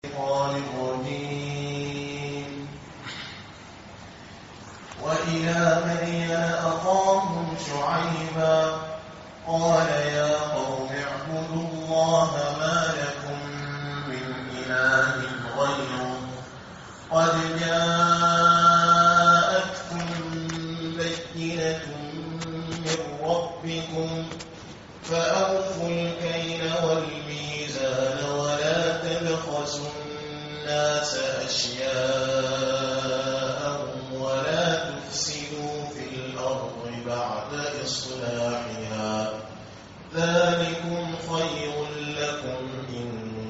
الشيطان الرجيم. وإلى مدين أخاهم شعيبا قال يا قوم اعبدوا الله ما لكم من إله غيره قد جاءتكم بينة من ربكم فأوفوا الكيل والميزان ولا تبخسوا الناس أشياءهم ولا تفسدوا في الأرض بعد إصلاحها ذلكم خير لكم إن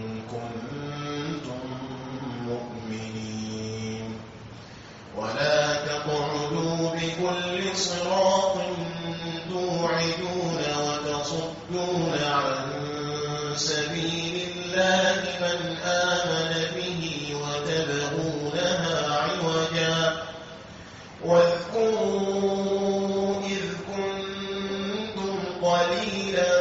كنتم مؤمنين. ولا تقعدوا بكل صراط توعدون وتصدون عن سبيل الله من آمن به وتبغونها عوجا واذكروا إذ كنتم قليلا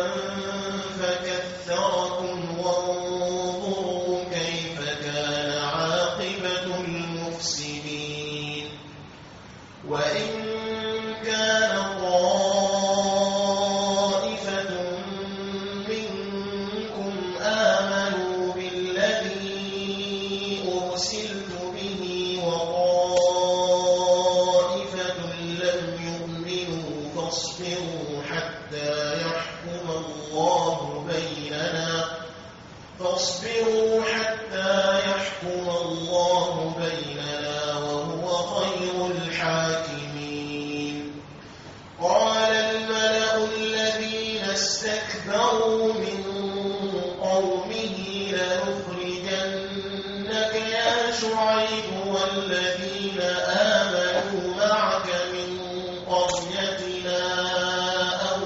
فكثركم وانظروا كيف كان عاقبة المفسدين. وإن كان طائفة منكم آمنوا بالذي أرسلت به وطائفة لم يؤمنوا فاصبروا حتى يحكم الله بيننا وهو خير الحاكمين. قال الملأ الذين استكبروا من قومه لنخرجنك يا شعيب والذين آمنوا معك من قريتنا أو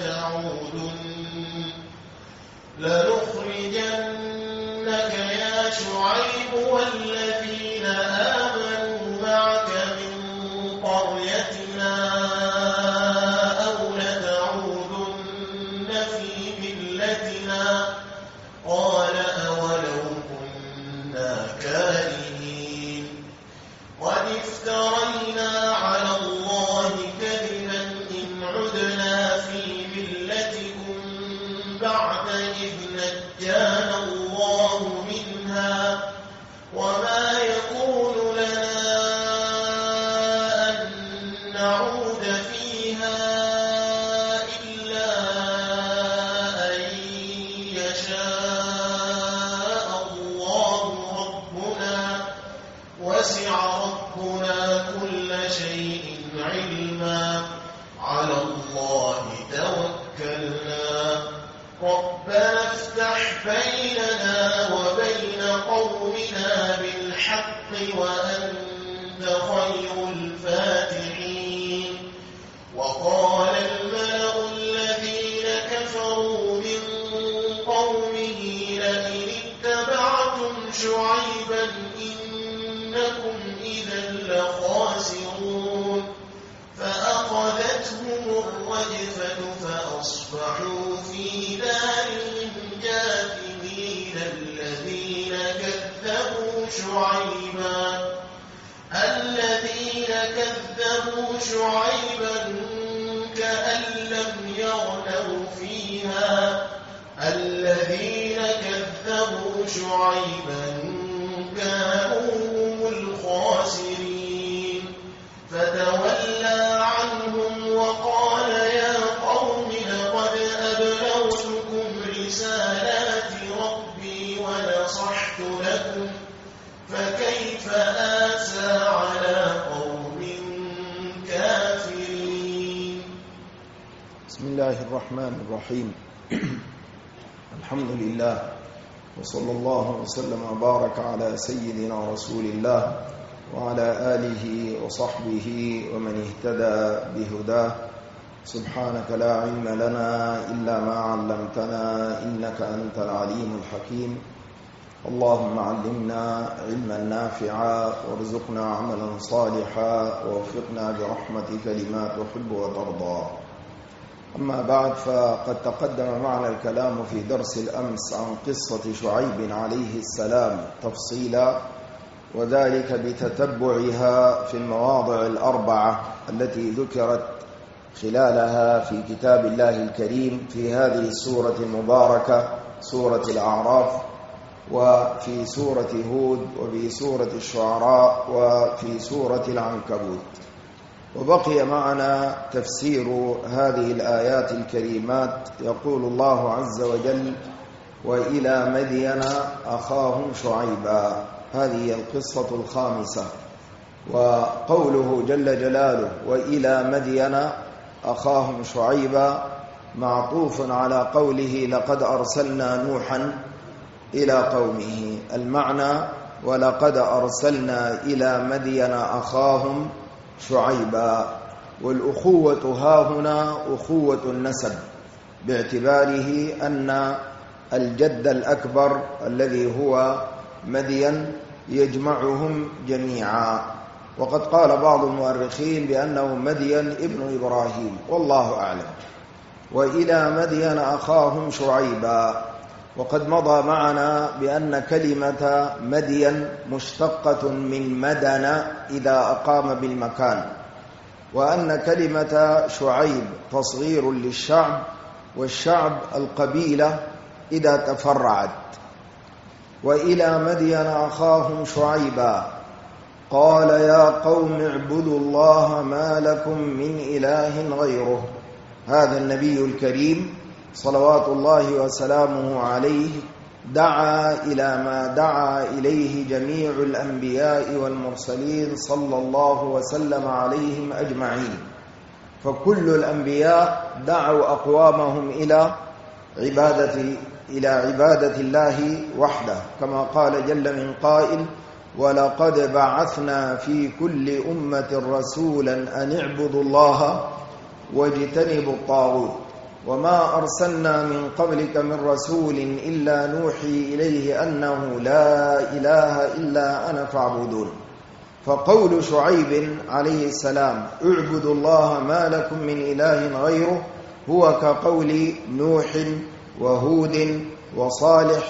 لتعودن في ملتنا. قال أولو كنا كارهين. قد افترينا على الله كذبا إن عدنا في ملتكم بعد إذ نجانا الله منها وما يكون لنا أن نعود فيها إلا أن يشاء الله ربنا وسع ربنا كل شيء علما على الله توكلنا ربنا افتح بيننا وبين قومنا بالحق وأنت خير الفاتحين. وقال الملأ الذين كفروا من قومه لئن اتبعتم شعيبا إنكم إذا لخاسرون. فأخذتهم الرجفة فأصبحوا في دارهم جاثمين. الذين كذبوا شعيبا كأن لم يغنوا فيها. الذين كذبوا شعيبا كانوا هم الخاسرين. فتولى عنهم وقال يا قوم لقد أبلغتكم رسالات ربي ونصحت لكم فكيف آسى على قوم كافرين. بسم الله الرحمن الرحيم. الحمد لله وصلى الله وسلم وبارك على سيدنا رسول الله وعلى آله وصحبه ومن اهتدى بهداه. سبحانك لا علم لنا إلا ما علمتنا إنك أنت العليم الحكيم. اللهم علمنا علما نافعا وارزقنا عملا صالحا ووفقنا برحمتك لما تحب وترضى. أما بعد، فقد تقدم معنا الكلام في درس الأمس عن قصة شعيب عليه السلام تفصيلا، وذلك بتتبعها في المواضع الأربعة التي ذكرت خلالها في كتاب الله الكريم في هذه السورة المباركة سورة الأعراف، وفي سورة هود، وفي سورة الشعراء، وفي سورة العنكبوت. وبقي معنا تفسير هذه الآيات الكريمات. يقول الله عز وجل: وإلى مدين أخاهم شعيبا. هذه القصة الخامسة. وقوله جل جلاله وإلى مدين أخاهم شعيبا معطوف على قوله لقد أرسلنا نوحا إلى قومه. المعنى: ولقد أرسلنا إلى مدين أخاهم شعيبا. والأخوة هاهنا أخوة النسب، باعتباره أن الجد الأكبر الذي هو مدين يجمعهم جميعا. وقد قال بعض المؤرخين بأنه مدين ابن إبراهيم، والله أعلم. وإلى مدين أخاهم شعيبا. وقد مضى معنا بأن كلمة مدين مشتقة من مدن إذا أقام بالمكان، وأن كلمة شعيب تصغير للشعب، والشعب القبيلة إذا تفرعت. وإلى مدين أخاهم شعيبا قال يا قوم اعبدوا الله ما لكم من إله غيره. هذا النبي الكريم صلوات الله وسلامه عليه دعا إلى ما دعا إليه جميع الأنبياء والمرسلين صلى الله وسلم عليهم أجمعين. فكل الأنبياء دعوا أقوامهم إلى عبادة الله وحده، كما قال جل من قائل: ولقد بعثنا في كل أمة رسولا أن اعبدوا الله واجتنبوا الطاغوت وما أرسلنا من قبلك من رسول إلا نوحي إليه أنه لا إله إلا أنا فاعبدون. فقول شعيب عليه السلام اعبدوا الله ما لكم من إله غيره هو كقول نوح وهود وصالح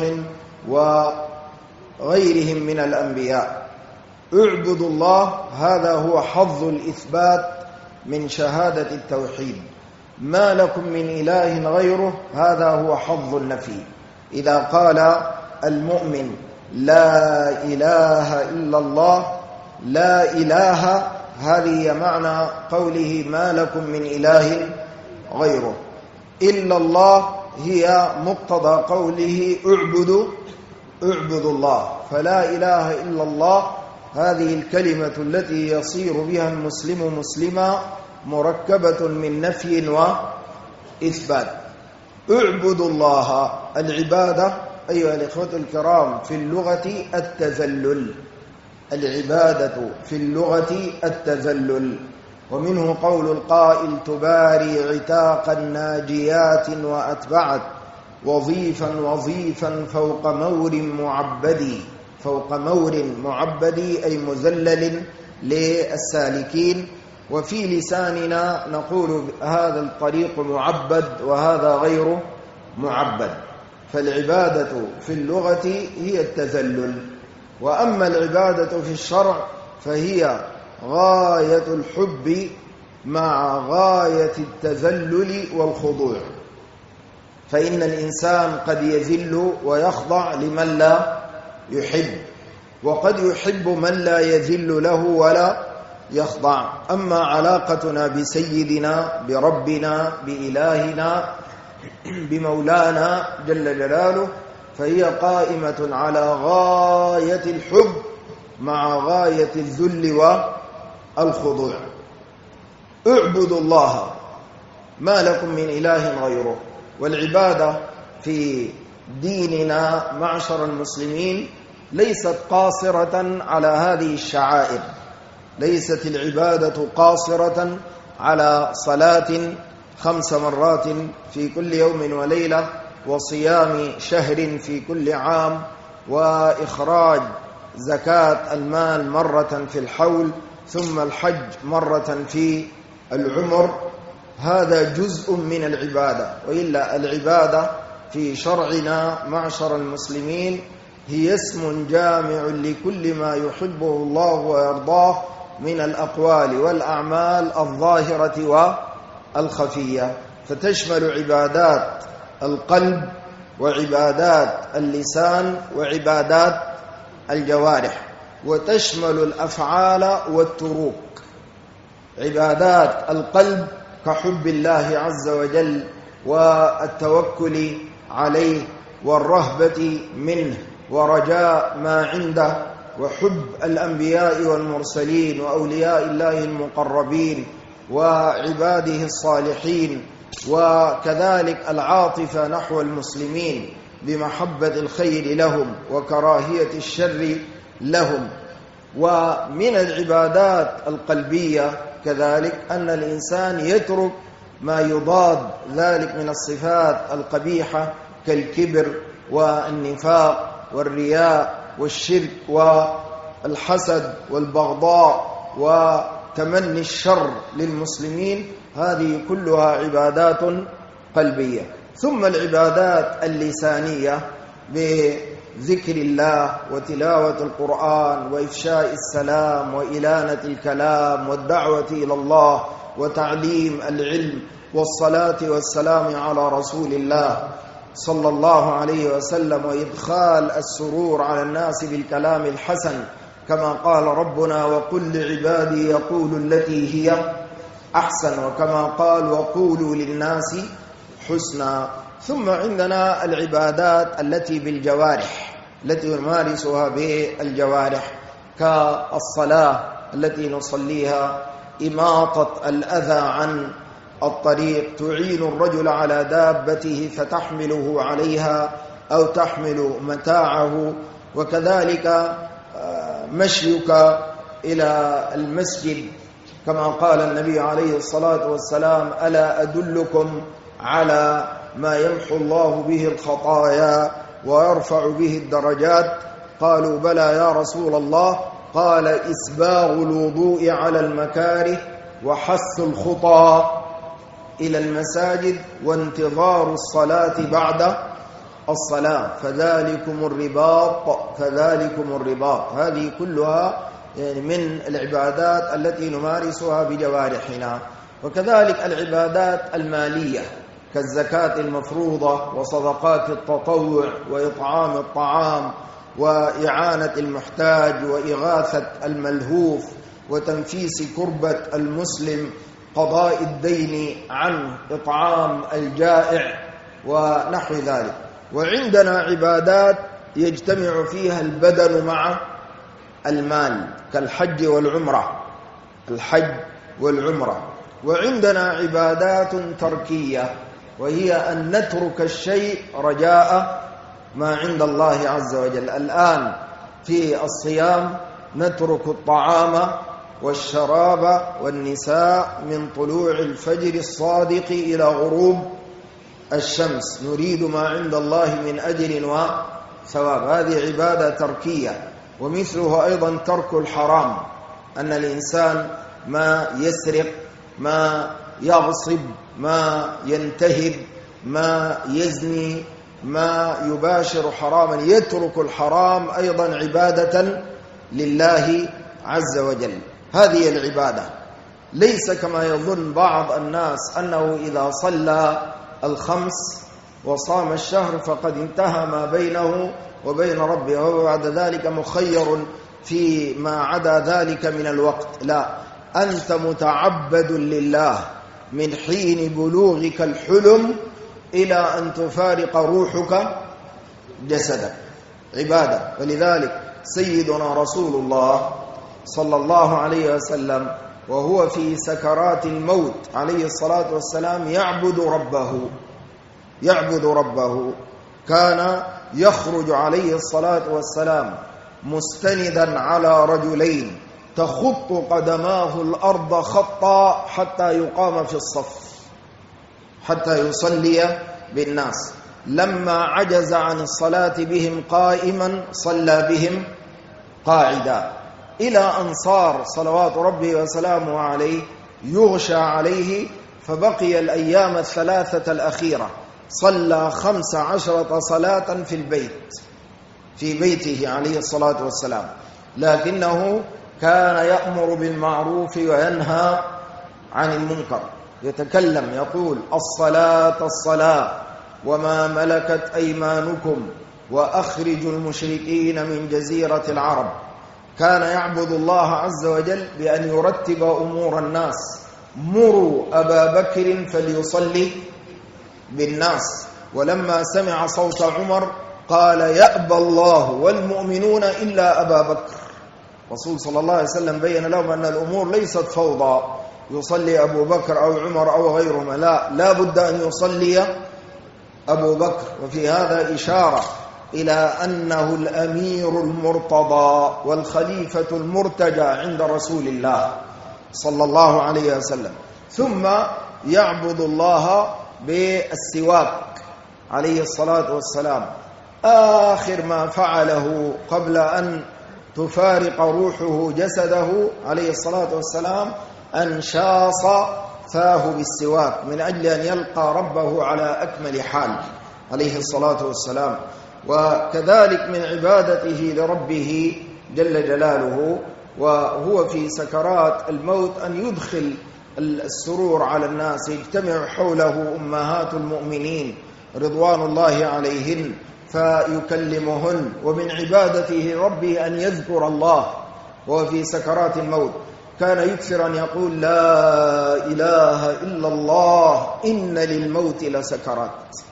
وغيرهم من الأنبياء. اعبدوا الله، هذا هو حظ الإثبات من شهادة التوحيد. ما لكم من إله غيره، هذا هو حظ النفي. إذا قال المؤمن لا إله إلا الله، لا إله، هذه معنى قوله ما لكم من إله غيره. إلا الله هي مقتضى قوله اعبدوا الله. فلا إله إلا الله هذه الكلمة التي يصير بها المسلم مسلما مركبة من نفي وإثبات. اعبدوا الله. العبادة أيها الإخوة الكرام في اللغة التذلل. العبادة في اللغة التذلل. ومنه قول القائل تباري عتاقا ناجيات وأتبعت وظيفا فوق مور معبدي. فوق مور معبدي أي مذلل للسالكين. وفي لساننا نقول هذا الطريق معبد وهذا غير معبد. فالعبادة في اللغة هي التذلل. وأما العبادة في الشرع فهي غاية الحب مع غاية التذلل والخضوع. فإن الإنسان قد يذل ويخضع لمن لا يحب، وقد يحب من لا يذل له ولا يخضع. أما علاقتنا بسيدنا بربنا بإلهنا بمولانا جل جلاله فهي قائمة على غاية الحب مع غاية الذل والخضوع. اعبدوا الله ما لكم من إله غيره. والعبادة في ديننا معشر المسلمين ليست قاصرة على هذه الشعائر. ليست العبادة قاصرة على صلاة 5 مرات في كل يوم وليلة، وصيام شهر في كل عام، وإخراج زكاة المال مرة في الحول، ثم الحج مرة في العمر. هذا جزء من العبادة، وإلا العبادة في شرعنا معشر المسلمين هي اسم جامع لكل ما يحبه الله ويرضاه من الأقوال والأعمال الظاهرة والخفية، فتشمل عبادات القلب وعبادات اللسان وعبادات الجوارح، وتشمل الأفعال والتروك. عبادات القلب كحب الله عز وجل والتوكل عليه والرهبة منه ورجاء ما عنده وحب الأنبياء والمرسلين وأولياء الله المقربين وعباده الصالحين، وكذلك العاطفة نحو المسلمين بمحبة الخير لهم وكراهية الشر لهم. ومن العبادات القلبية كذلك أن الإنسان يترك ما يضاد ذلك من الصفات القبيحة كالكبر والنفاق والرياء والشرك والحسد والبغضاء وتمني الشر للمسلمين، هذه كلها عبادات قلبية. ثم العبادات اللسانية بذكر الله وتلاوة القرآن وإفشاء السلام وإلانة الكلام والدعوة إلى الله وتعليم العلم والصلاة والسلام على رسول الله صلى الله عليه وسلم وإدخال السرور على الناس بالكلام الحسن، كما قال ربنا وقل لعبادي يقولوا التي هي أحسن، وكما قال وقولوا للناس حسنا. ثم عندنا العبادات التي بالجوارح التي نمارسها بالجوارح كالصلاة التي نصليها، إماطة الأذى عن الطريق، تعين الرجل على دابته فتحمله عليها أو تحمل متاعه، وكذلك مشيك إلى المسجد كما قال النبي عليه الصلاة والسلام ألا أدلكم على ما يمحو الله به الخطايا ويرفع به الدرجات؟ قالوا بلى يا رسول الله، قال إسباغ الوضوء على المكاره وحث الخطى إلى المساجد وانتظار الصلاة بعد الصلاة فذلكم الرباط. هذه كلها من العبادات التي نمارسها بجوارحنا. وكذلك العبادات المالية كالزكاة المفروضة وصدقات التطوع وإطعام الطعام وإعانة المحتاج وإغاثة الملهوف وتنفيس كربة المسلم، قضاء الدين عنه، إطعام الجائع ونحو ذلك. وعندنا عبادات يجتمع فيها البدن مع المال كالحج والعمرة. وعندنا عبادات تركية وهي أن نترك الشيء رجاء ما عند الله عز وجل. الآن في الصيام نترك الطعام والشراب والنساء من طلوع الفجر الصادق إلى غروب الشمس، نريد ما عند الله من أجر وثواب. هذه عبادة تركية. ومثلها أيضا ترك الحرام، أن الإنسان ما يسرق، ما يغصب، ما ينتهب، ما يزني، ما يباشر حراما، يترك الحرام أيضا عبادة لله عز وجل. هذه العبادة ليس كما يظن بعض الناس أنه إذا صلى الخمس وصام الشهر فقد انتهى ما بينه وبين ربه، وبعد ذلك مخير في ما عدا ذلك من الوقت. لا، أنت متعبد لله من حين بلوغك الحلم إلى أن تفارق روحك جسدك، عبادة. ولذلك سيدنا رسول الله صلى الله عليه وسلم وهو في سكرات الموت عليه الصلاة والسلام يعبد ربه كان يخرج عليه الصلاة والسلام مستندا على رجلين تخط قدماه الأرض خطا حتى يقام في الصف حتى يصلي بالناس. لما عجز عن الصلاة بهم قائما صلى بهم قاعدا، إلى أن صار صلوات ربه وسلامه عليه يغشى عليه فبقي الأيام الثلاثة الأخيرة صلى 15 صلاة في البيت، في بيته عليه الصلاة والسلام، لكنه كان يأمر بالمعروف وينهى عن المنكر، يتكلم يقول: الصلاة الصلاة وما ملكت أيمانكم وأخرجوا المشركين من جزيرة العرب. كان يعبد الله عز وجل بأن يرتب أمور الناس: مروا أبا بكر فليصلي بالناس. ولما سمع صوت عمر قال: يأبى الله والمؤمنون إلا أبا بكر. الرسول صلى الله عليه وسلم بين لهم أن الأمور ليست فوضى يصلي أبو بكر أو عمر أو غيرهما، لا بد أن يصلي أبو بكر. وفي هذا إشارة إلى أنه الأمير المرتضى والخليفة المرتجى عند رسول الله صلى الله عليه وسلم. ثم يعبد الله بالسواك عليه الصلاة والسلام. آخر ما فعله قبل أن تفارق روحه جسده عليه الصلاة والسلام أن شاص فاه بالسواك من أجل أن يلقى ربه على أكمل حال عليه الصلاة والسلام. وكذلك من عبادته لربه جل جلاله وهو في سكرات الموت أن يدخل السرور على الناس، يجتمع حوله أمهات المؤمنين رضوان الله عليهن فيكلمهن. ومن عبادته ربه أن يذكر الله وهو في سكرات الموت. كان يكثر أن يقول: لا إله إلا الله إن للموت لسكرات.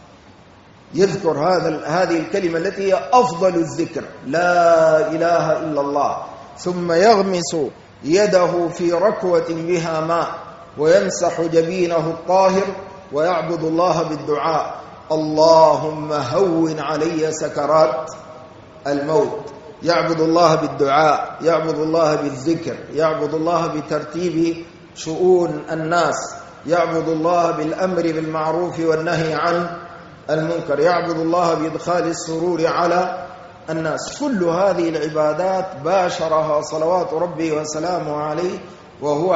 يذكر هذه الكلمة التي هي أفضل الذكر، لا إله إلا الله، ثم يغمس يده في ركوة بها ماء ويمسح جبينه الطاهر ويعبد الله بالدعاء: اللهم هون علي سكرات الموت. يعبد الله بالدعاء، يعبد الله بالذكر، يعبد الله بترتيب شؤون الناس، يعبد الله بالأمر بالمعروف والنهي عن المنكر، يعبد الله بإدخال السرور على الناس. كل هذه العبادات باشرها صلوات ربي وسلامه عليه وهو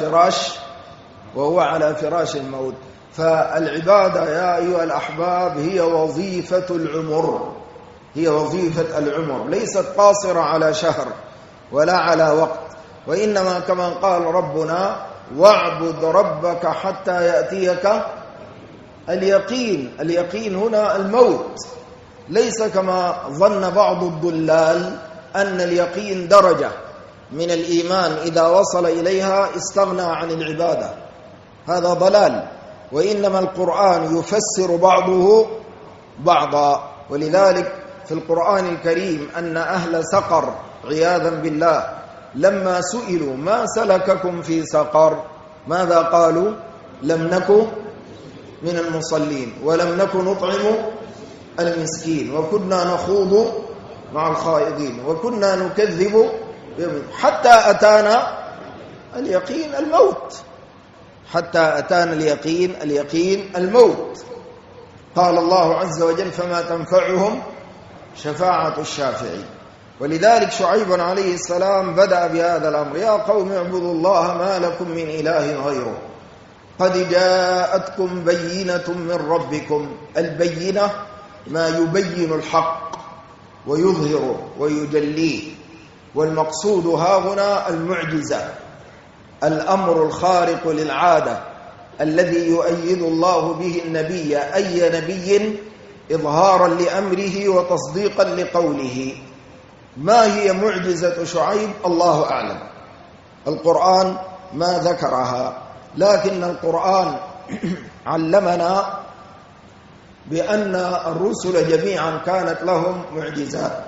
على فراش الموت. فالعبادة يا أيها الأحباب هي وظيفة العمر، هي وظيفة العمر، ليست قاصرة على شهر ولا على وقت، وإنما كما قال ربنا: واعبد ربك حتى يأتيك اليقين. اليقين هنا الموت، ليس كما ظن بعض الضلال أن اليقين درجة من الإيمان إذا وصل إليها استغنى عن العبادة. هذا ضلال، وإنما القرآن يفسر بعضه بعضا. ولذلك في القرآن الكريم أن أهل سقر عياذا بالله لما سئلوا: ما سلككم في سقر؟ ماذا قالوا؟ لم نكن من المصلين ولم نكن نطعم المسكين وكنا نخوض مع الخائضين وكنا نكذب حتى أتانا اليقين الموت، حتى أتانا اليقين الموت. قال الله عز وجل: فما تنفعهم شفاعة الشافعين. ولذلك شعيب عليه السلام بدأ بهذا الأمر: يا قوم اعبدوا الله ما لكم من إله غيره قد جاءتكم بينة من ربكم. البينة ما يبين الحق ويظهر ويجليه، والمقصود ها هنا المعجزة، الأمر الخارق للعادة الذي يؤيد الله به النبي، أي نبي، إظهارا لأمره وتصديقا لقوله. ما هي معجزة شعيب؟ الله أعلم، القرآن ما ذكرها، لكن القرآن علمنا بأن الرسل جميعا كانت لهم معجزات.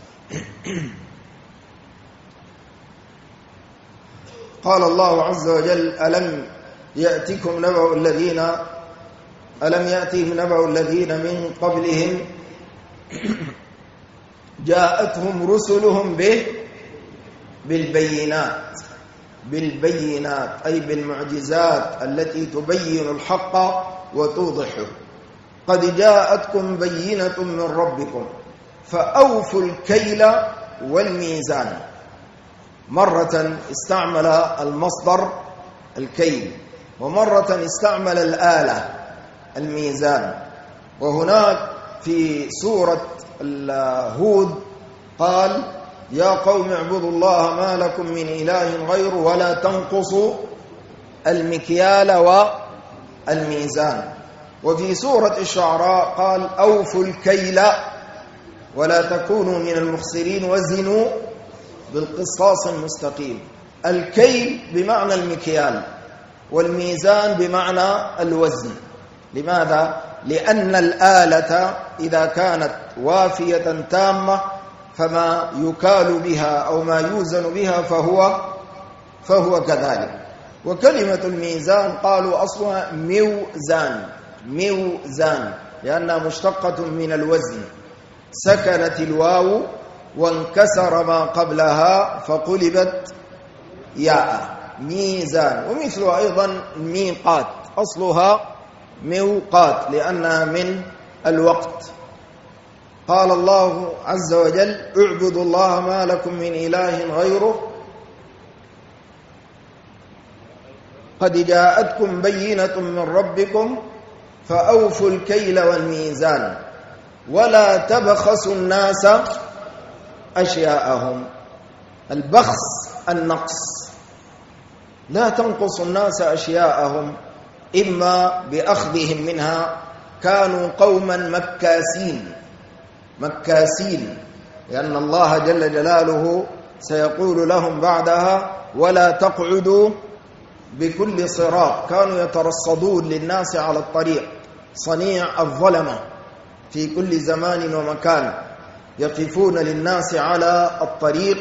قال الله عز وجل: ألم يأتهم نبأ الذين من قبلهم جاءتهم رسلهم بالبينات أي بالمعجزات التي تبين الحق وتوضحه. قد جاءتكم بينة من ربكم فأوفوا الكيل والميزان. مرة استعمل المصدر الكيل، ومرة استعمل الآلة الميزان. وهناك في سورة هود قال يا قوم اعبدوا الله ما لكم من إله غيره ولا تنقصوا المكيال والميزان. وفي سورة الشعراء قال أوفوا الكيل ولا تكونوا من المخسرين وزنوا بالقسطاس المستقيم. الكيل بمعنى المكيال والميزان بمعنى الوزن. لماذا؟ لأن الآلة إذا كانت وافية تامة فما يكال بها أو ما يوزن بها فهو كذلك. وكلمة الميزان قالوا أصلها ميوزان لأنها مشتقة من الوزن، سكنت الواو وانكسر ما قبلها فقلبت ياء، ميزان. ومثل أيضا ميقات، أصلها ميقات لأنها من الوقت. قال الله عز وجل اعبدوا الله ما لكم من إله غيره قد جاءتكم بينة من ربكم فأوفوا الكيل والميزان ولا تبخسوا الناس أشياءهم. البخس النقص، لا تنقصوا الناس أشياءهم، إما بأخذهم منها، كانوا قوما مكاسين لأن الله جل جلاله سيقول لهم بعدها ولا تقعدوا بكل صراط. كانوا يترصدون للناس على الطريق، صنيع الظلمة في كل زمان ومكان، يقفون للناس على الطريق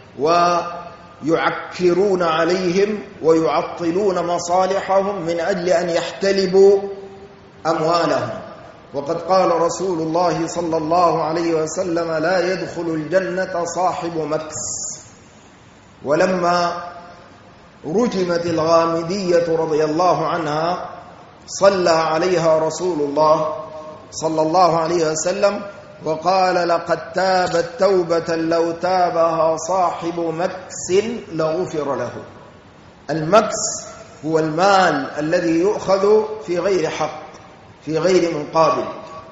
ويعكرون عليهم ويعطلون مصالحهم من أجل أن يحتلبوا أموالهم. وقد قال رسول الله صلى الله عليه وسلم لا يدخل الجنة صاحب مكس. ولما رجمت الغامدية رضي الله عنها صلى عليها رسول الله صلى الله عليه وسلم وقال لقد تابت توبة لو تابها صاحب مكس لغفر له. المكس هو المال الذي يؤخذ في غير حق، في غير مقابل.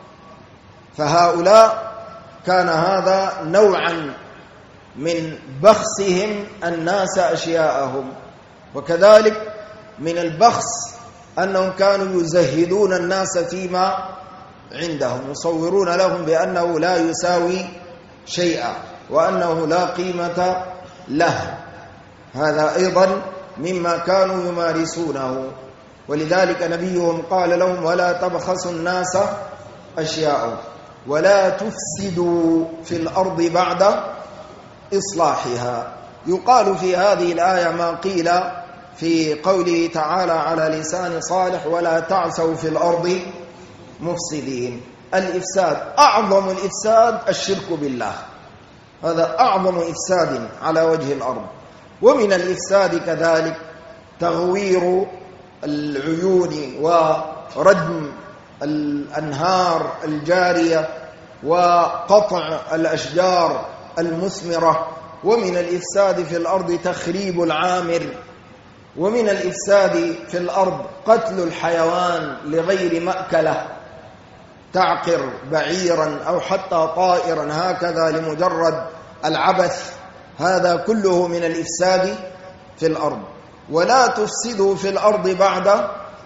فهؤلاء كان هذا نوعا من بخسهم الناس أشياءهم. وكذلك من البخس أنهم كانوا يزهدون الناس فيما عندهم، يصورون لهم بأنه لا يساوي شيئا وأنه لا قيمة له. هذا أيضا مما كانوا يمارسونه. ولذلك نبيهم قال لهم ولا تبخسوا الناس أشياءهم ولا تفسدوا في الأرض بعد إصلاحها. يقال في هذه الآية ما قيل في قوله تعالى على لسان صالح ولا تعثوا في الأرض مفسدين. الإفساد، أعظم الإفساد الشرك بالله، هذا أعظم إفساد على وجه الأرض. ومن الإفساد كذلك تغوير العيون وردم الأنهار الجارية وقطع الأشجار المثمرة. ومن الإفساد في الأرض تخريب العامر. ومن الإفساد في الأرض قتل الحيوان لغير مأكله، تعقر بعيرا أو حتى طائرا هكذا لمجرد العبث. هذا كله من الإفساد في الأرض. ولا تفسدوا في الأرض بعد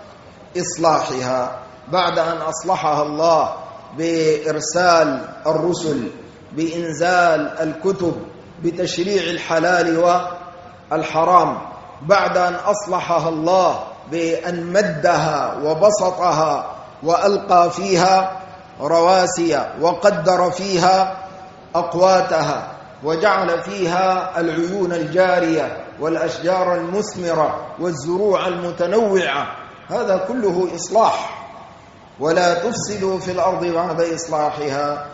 إصلاحها، بعد أن أصلحها الله بإرسال الرسل، بإنزال الكتب، بتشريع الحلال والحرام، بعد أن أصلحها الله بأن مدها وبسطها وألقى فيها رواسي وقدر فيها أقواتها وجعل فيها العيون الجارية والأشجار المثمرة والزروع المتنوعة. هذا كله إصلاح. ولا تفسدوا في الأرض بعد إصلاحها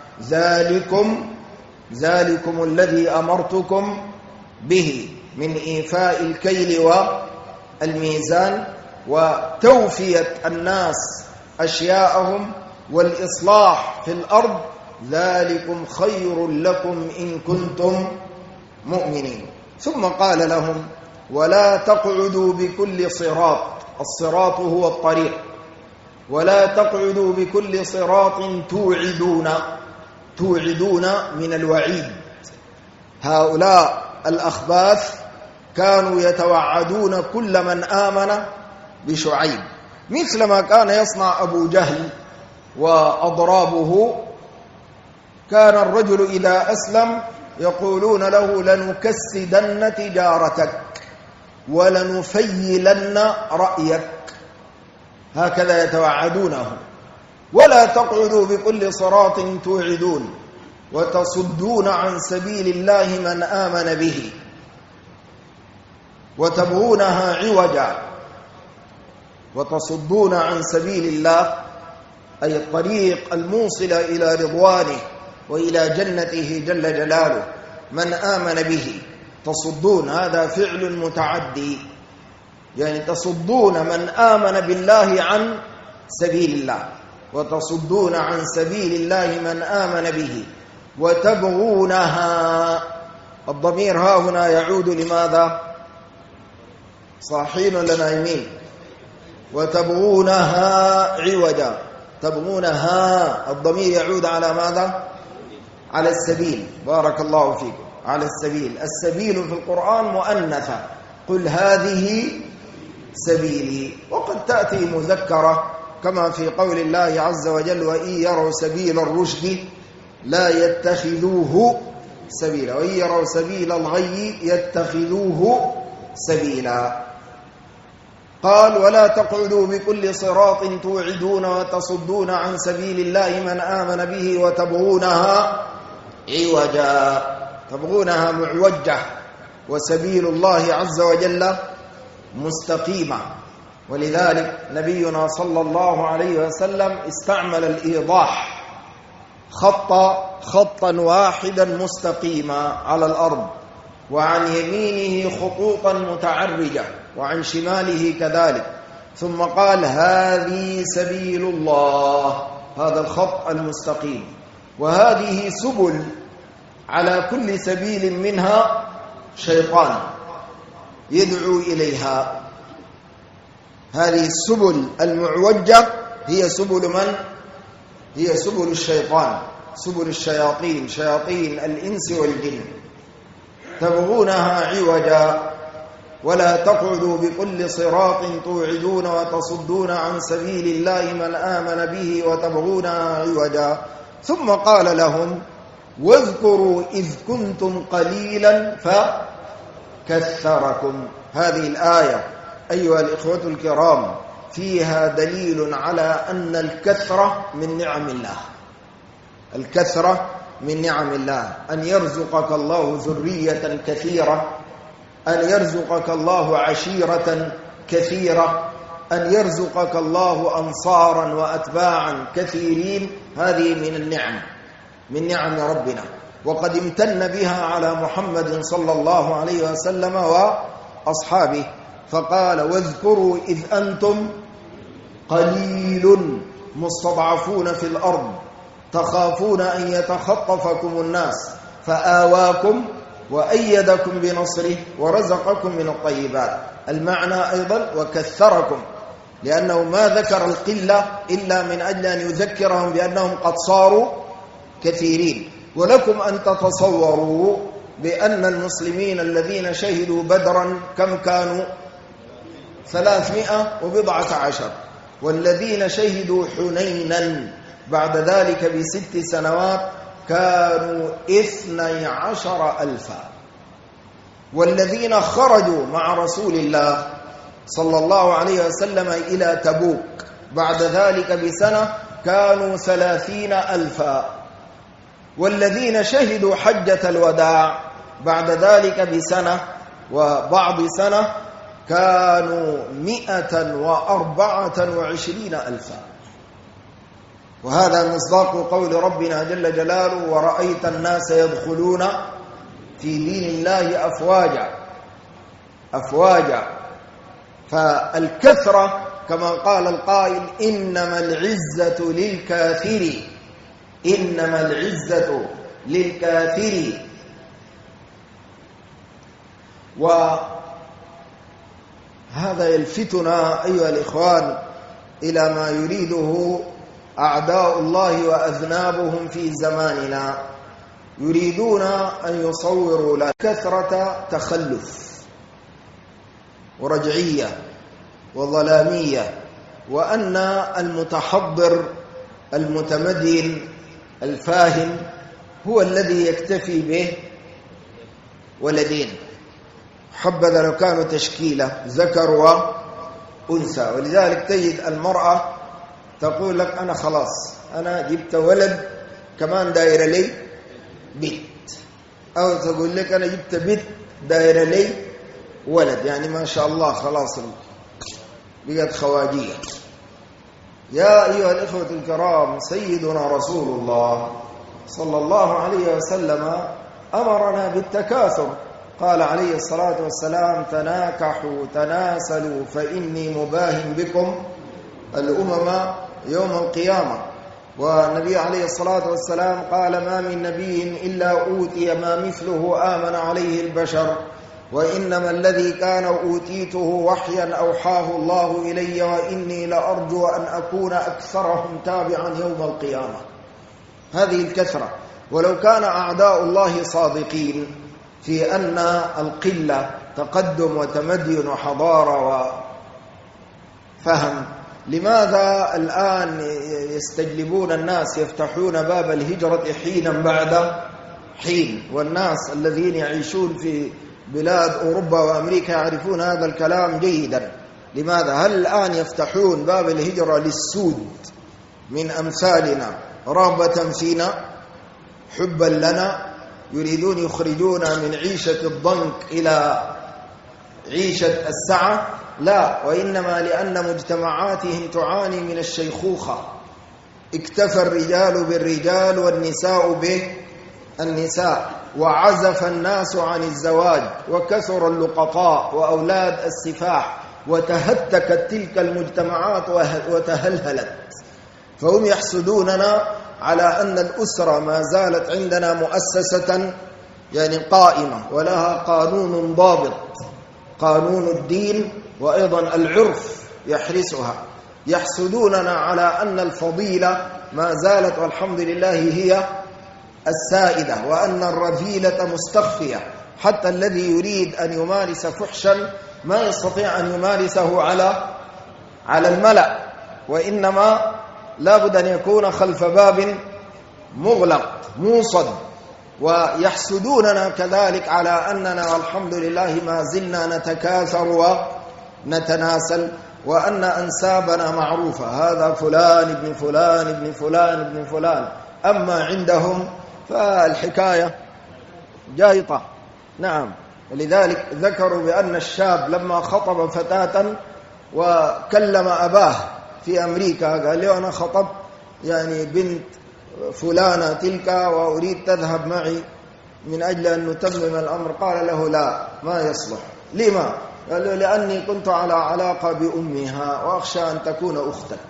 ذلكم الذي أمرتكم به من إيفاء الكيل والميزان وتوفية الناس أشياءهم والإصلاح في الأرض، ذلكم خير لكم إن كنتم مؤمنين. ثم قال لهم ولا تقعدوا بكل صراط الصراط هو الطريق. ولا تقعدوا بكل صراط توعدون من الوعيد. هؤلاء الأخباث كانوا يتوعدون كل من آمن بشعيب، مثل ما كان يصنع أبو جهل وأضرابه. كان الرجل إذا أسلم يقولون له لنكسدن تجارتك ولنفيلن رأيك، هكذا يتوعدونه. ولا تقعدوا بكل صراط توعدون وتصدون عن سبيل الله من آمن به وتبغونها عوجا. وتصدون عن سبيل الله أي الطريق الموصل إلى رضوانه وإلى جنته جل جلاله من آمن به. تصدون هذا فعل متعدي، يعني تصدون من آمن بالله عن سبيل الله، وتصدون عن سبيل الله من آمن به. وتبغونها، الضمير ها هنا يعود لماذا؟ صاحين ولا نايمين؟ وتبغونها عوجا، تبغونها الضمير يعود على ماذا؟ على السبيل. بارك الله فيكم. على السبيل. السبيل في القرآن مؤنثة، قل هذه سبيلي، وقد تأتي مذكرة كما في قول الله عز وجل وإن يروا سبيل الرشد لا يتخذوه سبيلا وإن يروا سبيل الغي يتخذوه سبيلا. قال ولا تقعدوا بكل صراط توعدون وتصدون عن سبيل الله من آمن به وتبغونها عوجا. تبغونها معوجة، وسبيل الله عز وجل مستقيمة. ولذلك نبينا صلى الله عليه وسلم استعمل الإيضاح، خطا واحدا مستقيما على الأرض، وعن يمينه خطوطا متعرجة، وعن شماله كذلك، ثم قال هذه سبيل الله، هذا الخط المستقيم. وهذه سبل، على كل سبيل منها شيطان يدعو إليها. هذه السبل المعوجة هي سبل من؟ هي سبل الشيطان، سبل الشياطين، شياطين الإنس والجن. تبغونها عوجا ولا تقعدوا بكل صراط توعدون وتصدون عن سبيل الله من آمن به وتبغونها عوجا. ثم قال لهم واذكروا إذ كنتم قليلا فكثركم. هذه الآية أيها الإخوة الكرام فيها دليل على أن الكثرة من نعم الله. الكثرة من نعم الله، أن يرزقك الله ذرية كثيرة، أن يرزقك الله عشيرة كثيرة، أن يرزقك الله أنصارا وأتباعا كثيرين، هذه من النعم، من نعم ربنا. وقد امتن بها على محمد صلى الله عليه وسلم وأصحابه، فقال واذكروا إذ أنتم قليل مستضعفون في الأرض تخافون أن يتخطفكم الناس فآواكم وأيدكم بنصره ورزقكم من الطيبات. المعنى أيضا وكثركم، لأنه ما ذكر القلة إلا من أجل أن يذكرهم بأنهم قد صاروا كثيرين. ولكم أن تتصوروا بأن المسلمين الذين شهدوا بدرا كم كانوا؟ 310، والذين شهدوا حنينا بعد ذلك ب6 سنوات كانوا 12,000. والذين خرجوا مع رسول الله صلى الله عليه وسلم إلى تبوك بعد ذلك بسنة كانوا 30,000. والذين شهدوا حجة الوداع بعد ذلك بسنة وبعض سنة كانوا 124,000. وهذا مصداق قول ربنا جل جلاله ورأيت الناس يدخلون في دين الله أفواجا. فالكثرة كما قال القائل إنما العزة للكافر، إنما العزة للكافر. هذا يلفتنا أيها الإخوان إلى ما يريده أعداء الله وأذنابهم في زماننا. يريدون أن يصوروا لنا كثرة تخلف ورجعية وظلامية، وأن المتحضر المتمدن الفاهم هو الذي يكتفي به ولدين، حبذا لو كانوا تشكيلة ذكر وأنثى. ولذلك تجد المرأة تقول لك أنا خلاص أنا جبت ولد كمان داير لي بنت، أو تقول لك أنا جبت بنت داير لي ولد، يعني ما شاء الله خلاص بقت خواجية. يا أيها الإخوة الكرام، سيدنا رسول الله صلى الله عليه وسلم أمرنا بالتكاثر، قال عليه الصلاة والسلام تناكحوا تناسلوا فإني مباهم بكم الأمم يوم القيامة. والنبي عليه الصلاة والسلام قال ما من نبي إلا أوتي ما مثله آمن عليه البشر، وإنما الذي كان أوتيته وحيا أوحاه الله إلي، وإني لأرجو أن أكون أكثرهم تابعا يوم القيامة. هذه الكثرة. ولو كان أعداء الله صادقين في أن القلة تقدم وتمدن وحضارة وفهم، لماذا الآن يستجلبون الناس يفتحون باب الهجرة حينا بعد حين؟ والناس الذين يعيشون في بلاد أوروبا وأمريكا يعرفون هذا الكلام جيدا. لماذا؟ هل الآن يفتحون باب الهجرة للسود من أمثالنا رغبة فينا حبا لنا؟ يريدون يخرجونا من عيشة الضنك إلى عيشة السعة؟ لا، وإنما لأن مجتمعاتهم تعاني من الشيخوخة. اكتفى الرجال بالرجال والنساء بالنساء، وعزف الناس عن الزواج، وكثر اللقطاء وأولاد السفاح، وتهتكت تلك المجتمعات وتهلهلت. فهم يحسدوننا على أن الأسرة ما زالت عندنا مؤسسة يعني قائمة ولها قانون ضابط، قانون الدين وأيضا العرف يحرسها. يحسدوننا على أن الفضيلة ما زالت والحمد لله هي السائدة، وأن الرذيلة مستخفية، حتى الذي يريد أن يمارس فحشا ما يستطيع أن يمارسه على الملأ، وإنما لابد أن يكون خلف باب مغلق موصد. ويحسدوننا كذلك على أننا والحمد لله ما زلنا نتكاثر ونتناسل، وأن أنسابنا معروفة، هذا فلان ابن فلان ابن فلان ابن فلان. أما عندهم فالحكاية جايطة. نعم، ولذلك ذكروا بأن الشاب لما خطب فتاة وكلم أباه في أمريكا قال له أنا خطبت يعني بنت فلانة تلك وأريد تذهب معي من أجل أن نتمم الأمر، قال له لا، ما يصلح. لما؟ قال له لأني كنت على علاقة بأمها وأخشى أن تكون أختك،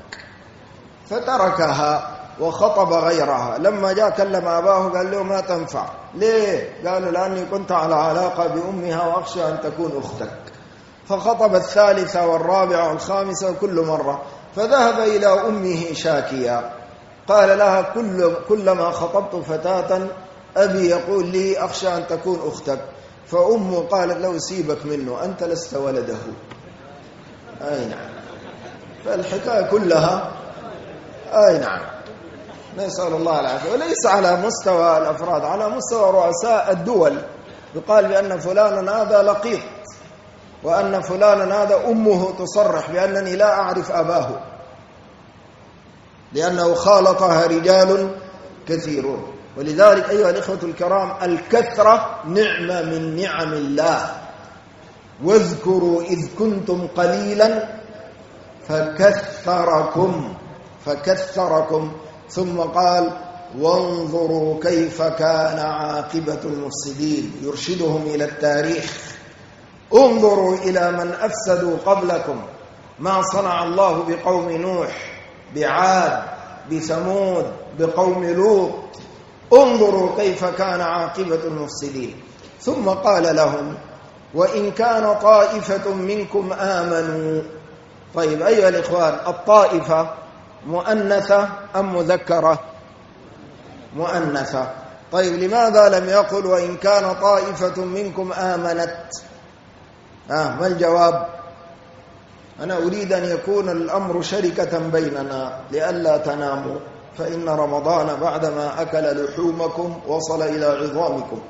فتركها وخطب غيرها. لما جاء كلم أباه قال له ما تنفع. ليه؟ قال لأني كنت على علاقة بأمها وأخشى أن تكون أختك. فخطب الثالثة والرابعة والخامسة كل مرة، فذهب إلى أمه شاكيا، قال لها كلما خطبت فتاة أبي يقول لي أخشى أن تكون أختك. فأمه قالت له سيبك منه، أنت لست ولده. أي نعم. فالحكاية كلها أي نعم، نسأل الله العافية. وليس على مستوى الأفراد، على مستوى رؤساء الدول يقال بأن فلانا هذا لقيط، وأن فلانا هذا أمه تصرح بأنني لا أعرف أباه، لأنه خالطها رجال كثيرون. ولذلك أيها الإخوة الكرام، الكثرة نعمة من نعم الله. واذكروا إذ كنتم قليلا فكثركم ثم قال وانظروا كيف كان عاقبة المفسدين، يرشدهم إلى التاريخ. انظروا إلى من أفسدوا قبلكم، ما صنع الله بقوم نوح، بعاد، بثمود، بقوم لوط. انظروا كيف كان عاقبة المفسدين. ثم قال لهم وإن كان طائفة منكم آمنوا. طيب أيها الإخوان، الطائفة مؤنثة أم مذكرة؟ مؤنثة. طيب لماذا لم يقل وإن كان طائفة منكم آمنت؟ ما الجواب؟ أنا أريد أن يكون الأمر شركة بيننا لئلا تناموا، فإن رمضان بعدما أكل لحومكم وصل إلى عظامكم.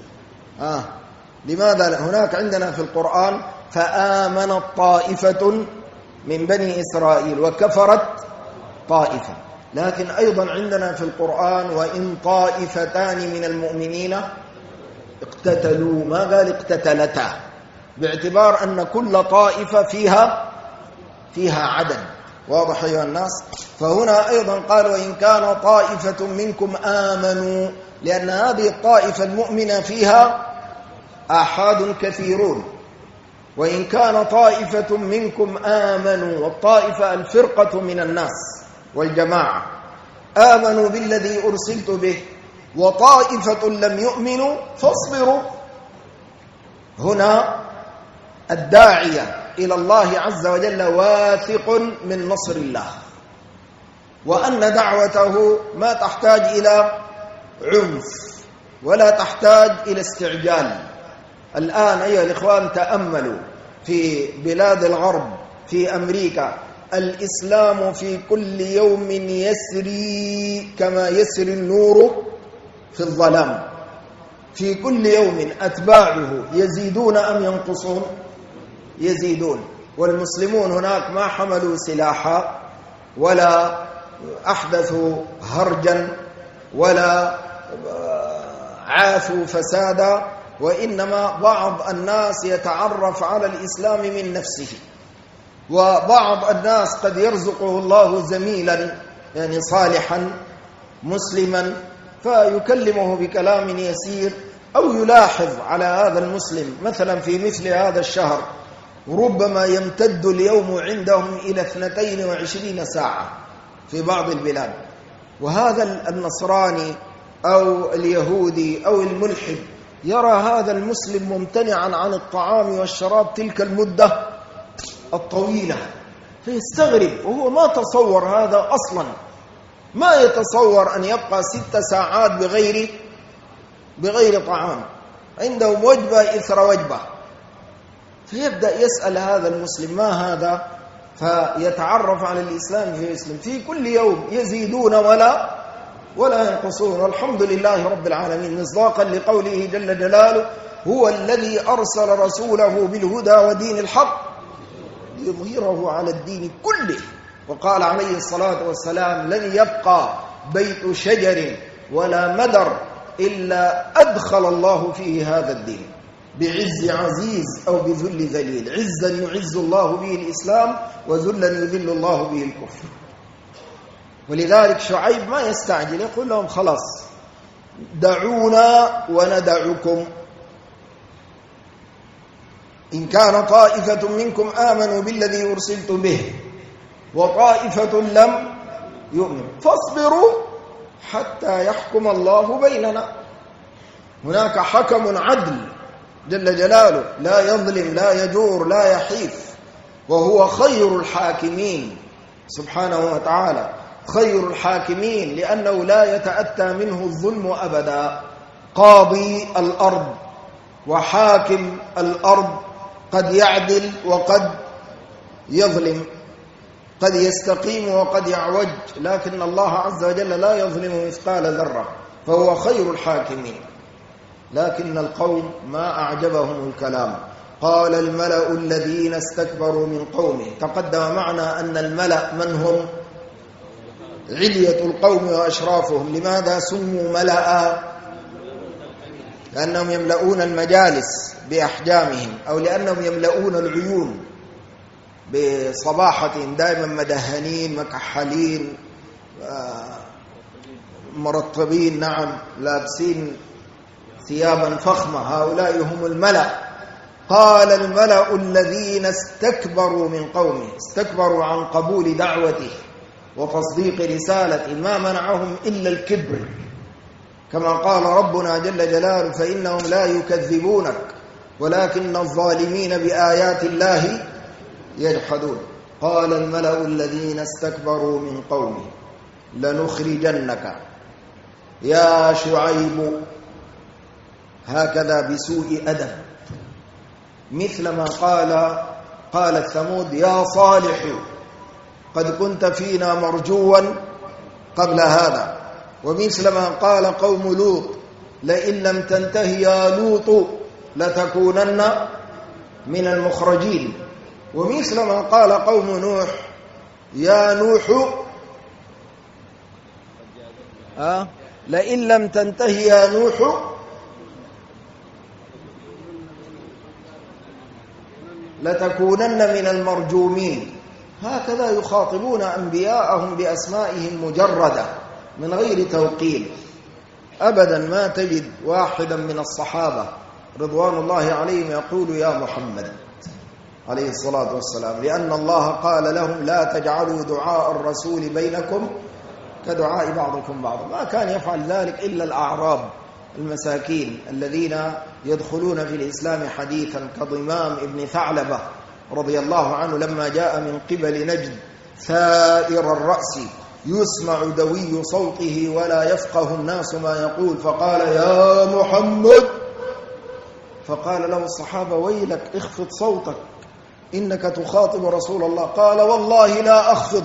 لماذا هناك عندنا في القرآن فآمنت طائفة من بني إسرائيل وكفرت طائفة، لكن أيضا عندنا في القرآن وإن طائفتان من المؤمنين اقتتلوا، ما قال اقتتلتا، باعتبار أن كل طائفة فيها عدد. واضح أيها الناس؟ فهنا أيضا قال وإن كان طائفة منكم آمنوا، لأن هذه الطائفة المؤمنة فيها آحاد كثيرون. وإن كان طائفة منكم آمنوا، والطائفة الفرقة من الناس والجماعة، آمنوا بالذي أرسلت به وطائفة لم يؤمنوا فاصبروا. هنا الداعية إلى الله عز وجل واثق من نصر الله، وأن دعوته ما تحتاج إلى عنف ولا تحتاج إلى استعجال. الآن أيها الإخوان تأملوا في بلاد الغرب، في أمريكا، الإسلام في كل يوم يسري كما يسري النور في الظلام. في كل يوم أتباعه يزيدون أم ينقصون؟ يزيدون. والمسلمون هناك ما حملوا سلاحا ولا أحدثوا هرجا ولا عاثوا فسادا، وإنما بعض الناس يتعرف على الإسلام من نفسه، وبعض الناس قد يرزقه الله زميلا يعني صالحا مسلما فيكلمه بكلام يسير، أو يلاحظ على هذا المسلم مثلا في مثل هذا الشهر ربما يمتد اليوم عندهم إلى 22 ساعة في بعض البلاد، وهذا النصراني أو اليهودي أو الملحد يرى هذا المسلم ممتنعا عن الطعام والشراب تلك المدة الطويلة، فيستغرب، وهو ما تصور هذا أصلا، ما يتصور أن يبقى 6 ساعات بغير طعام، عندهم وجبة إثر وجبة. فيبدأ يسأل هذا المسلم ما هذا، فيتعرف على الإسلام فيسلم. في كل يوم يزيدون ولا ينقصون، والحمد لله رب العالمين، مصداقا لقوله جل جلاله هو الذي أرسل رسوله بالهدى ودين الحق ليظهره على الدين كله. وقال عليه الصلاة والسلام لن يبقى بيت شجر ولا مدر إلا أدخل الله فيه هذا الدين بعز عزيز أو بذل ذليل. عزا يعز الله به الإسلام، وذلا يذل الله به الكفر. ولذلك شعيب ما يستعجل، يقول لهم خلاص دعونا وندعكم. إن كان طائفة منكم آمنوا بالذي أرسلت به وطائفة لم يؤمنوا فاصبروا حتى يحكم الله بيننا. هناك حكم عدل جل جلاله، لا يظلم لا يجور لا يحيف، وهو خير الحاكمين سبحانه وتعالى، خير الحاكمين، لأنه لا يتأتى منه الظلم أبدا. قاضي الأرض وحاكم الأرض قد يعدل وقد يظلم، قد يستقيم وقد يعوج، لكن الله عز وجل لا يظلم مثقال ذرة، فهو خير الحاكمين. لكن القوم ما أعجبهم الكلام. قال الملأ الذين استكبروا من قومه. تقدم معنا أن الملأ من هم؟ علية القوم وأشرافهم. لماذا سموا ملأ؟ لأنهم يملؤون المجالس بأحجامهم، أو لأنهم يملؤون العيون بصباحتهم، دائما مدهنين مكحلين مرطبين، نعم، لابسين ثيابا فخمة، هؤلاء هم الملأ. قال الملأ الذين استكبروا من قومه، استكبروا عن قبول دعوته وتصديق رسالته، ما منعهم إلا الكبر، كما قال ربنا جل جلاله فإنهم لا يكذبونك ولكن الظالمين بآيات الله يجحدون. قال الملأ الذين استكبروا من قومه لنخرجنك يا شعيب، هكذا بسوء أدب، مثل ما قالت ثمود يا صالح قد كنت فينا مرجوا قبل هذا، ومثل ما قال قوم لوط لئن لم تنتهي يا لوط لتكونن من المخرجين، ومثل ما قال قوم نوح يا نوح لئن لم تنتهي يا نوح لتكونن من المرجومين. هكذا يخاطبون أنبياءهم بأسمائهم مجردة من غير توقيل. أبدا ما تجد واحدا من الصحابة رضوان الله عليهم يقول يا محمد عليه الصلاة والسلام، لأن الله قال لهم لا تجعلوا دعاء الرسول بينكم كدعاء بعضكم بعضا. ما كان يفعل ذلك إلا الأعراب المساكين الذين يدخلون في الإسلام حديثا، كضمام ابن ثعلبة رضي الله عنه لما جاء من قبل نجد ثائر الرأس يسمع دوي صوته ولا يفقه الناس ما يقول، فقال يا محمد، فقال له الصحابة ويلك اخفض صوتك إنك تخاطب رسول الله. قال والله لا أخفض.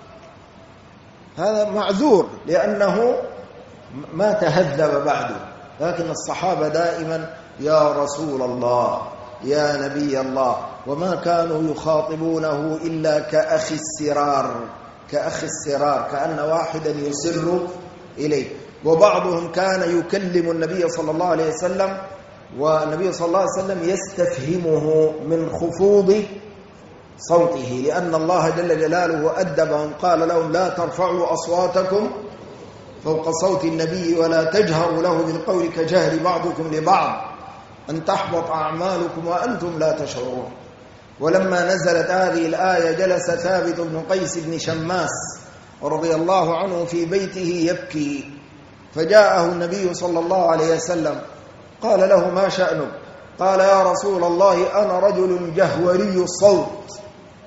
هذا معذور لأنه ما تهذب بعده، لكن الصحابة دائما يا رسول الله يا نبي الله، وما كانوا يخاطبونه إلا كأخ السرار، كأخ السرار، كأن واحدا يسر إليه. وبعضهم كان يكلم النبي صلى الله عليه وسلم والنبي صلى الله عليه وسلم يستفهمه من خفوض صوته، لأن الله جل جلاله أدبهم، قال لهم لا ترفعوا أصواتكم فوق صوت النبي ولا تجهروا له بالقول كجهر بعضكم لبعض أن تحبط أعمالكم وأنتم لا تشعرون. ولما نزلت هذه الآية جلس ثابت بن قيس بن شماس رضي الله عنه في بيته يبكي، فجاءه النبي صلى الله عليه وسلم قال له ما شأنك؟ قال يا رسول الله أنا رجل جهوري الصوت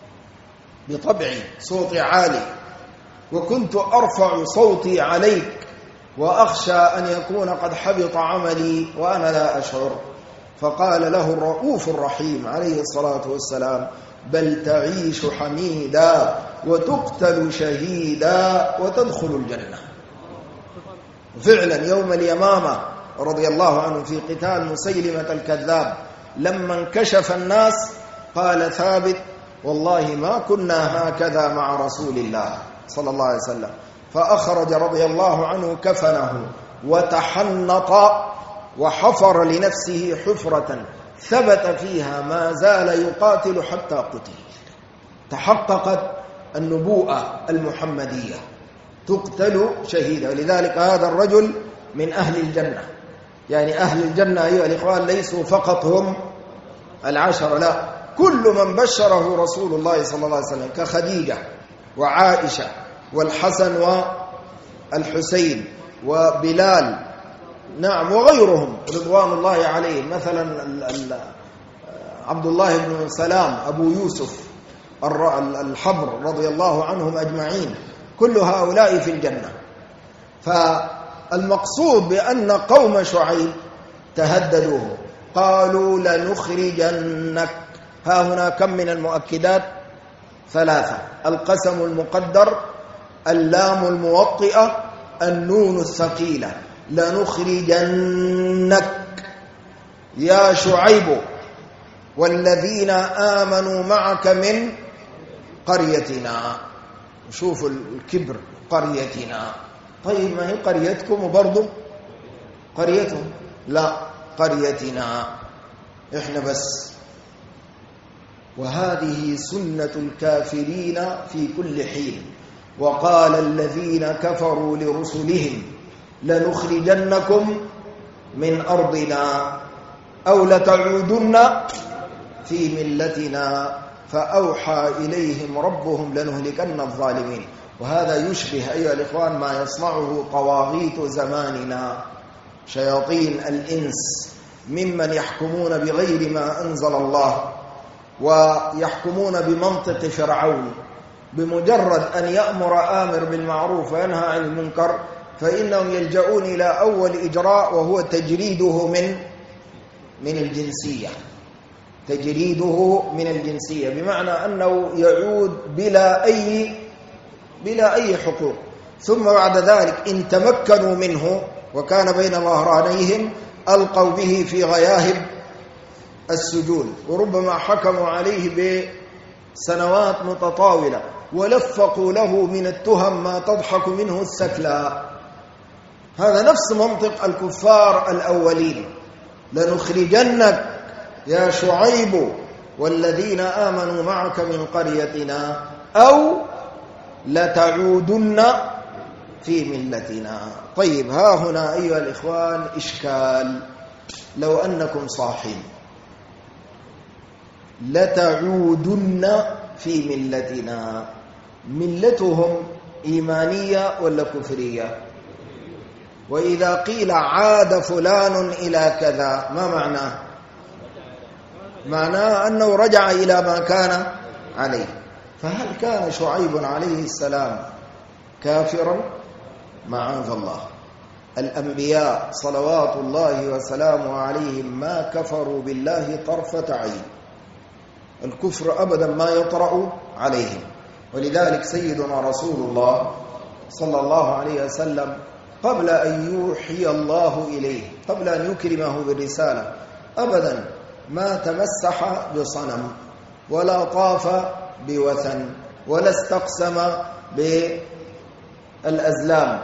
بطبعي، صوتي عالي، وكنت أرفع صوتي عليك وأخشى أن يكون قد حبط عملي وأنا لا أشعر. فقال له الرؤوف الرحيم عليه الصلاة والسلام بل تعيش حميدا وتقتل شهيدا وتدخل الجنة. فعلا يوم اليمامة رضي الله عنه في قتال مسيلمة الكذاب لما انكشف الناس قال ثابت والله ما كنا هكذا مع رسول الله صلى الله عليه وسلم، فأخرج رضي الله عنه كفنه وتحنط وحفر لنفسه حفرة ثبت فيها ما زال يقاتل حتى قتل. تحققت النبوءة المحمدية، تقتل شهيدا. ولذلك هذا الرجل من أهل الجنة. يعني أهل الجنة أيها الإخوان ليسوا فقط هم العشرة، لا، كل من بشره رسول الله صلى الله عليه وسلم كخديجة وعائشة والحسن والحسين وبلال، نعم، وغيرهم رضوان الله عليهم، مثلا عبد الله بن سلام أبو يوسف الحبر رضي الله عنهم أجمعين، كل هؤلاء في الجنة. فالمقصود بأن قوم شعيب تهددوه قالوا لنخرجنك. ها هنا كم من المؤكدات؟ 3: القسم المقدر، اللام الموطئة، النون الثقيلة. لنخرجنك يا شعيب والذين آمنوا معك من قريتنا. شوفوا الكبر، قريتنا. طيب ما هي قريتكم وبرضو قريتهم؟ لا، قريتنا إحنا بس. وهذه سنة الكافرين في كل حين. وقال الذين كفروا لرسلهم لنخرجنكم من أرضنا أو لتعودن في ملتنا فأوحى إليهم ربهم لنهلكن الظالمين. وهذا يشبه أيها الإخوان ما يصنعه طواغيت زماننا، شياطين الإنس ممن يحكمون بغير ما أنزل الله ويحكمون بمنطق فرعون. بمجرد أن يأمر آمر بالمعروف وينهى عن المنكر فإنهم يلجؤون إلى أول إجراء، وهو تجريده من الجنسية. تجريده من الجنسية بمعنى أنه يعود بلا أي حقوق. ثم بعد ذلك إن تمكنوا منه وكان بين ظهرانيهم ألقوا به في غياهب السجون، وربما حكموا عليه بسنوات متطاولة ولفقوا له من التهم ما تضحك منه الثكلى. هذا نفس منطق الكفار الأولين: لنخرجنك يا شعيب والذين آمنوا معك من قريتنا أو لتعودن في ملتنا. طيب، ها هنا أيها الإخوان إشكال. لو أنكم صاحين، لتعودن في ملتنا، ملتهم إيمانية ولا كفرية؟ وإذا قيل عاد فلان إلى كذا ما معناه؟ معناه أنه رجع إلى ما كان عليه. فهل كان شعيب عليه السلام كافرا؟ معاذ الله. الأنبياء صلوات الله وسلامه عليهم ما كفروا بالله طرفة عين. الكفر أبدا ما يطرأ عليهم. ولذلك سيدنا رسول الله صلى الله عليه وسلم قبل أن يوحي الله إليه، قبل أن يكرمه بالرسالة، أبدا ما تمسح بصنم ولا طاف بوثن ولا استقسم بالأزلام،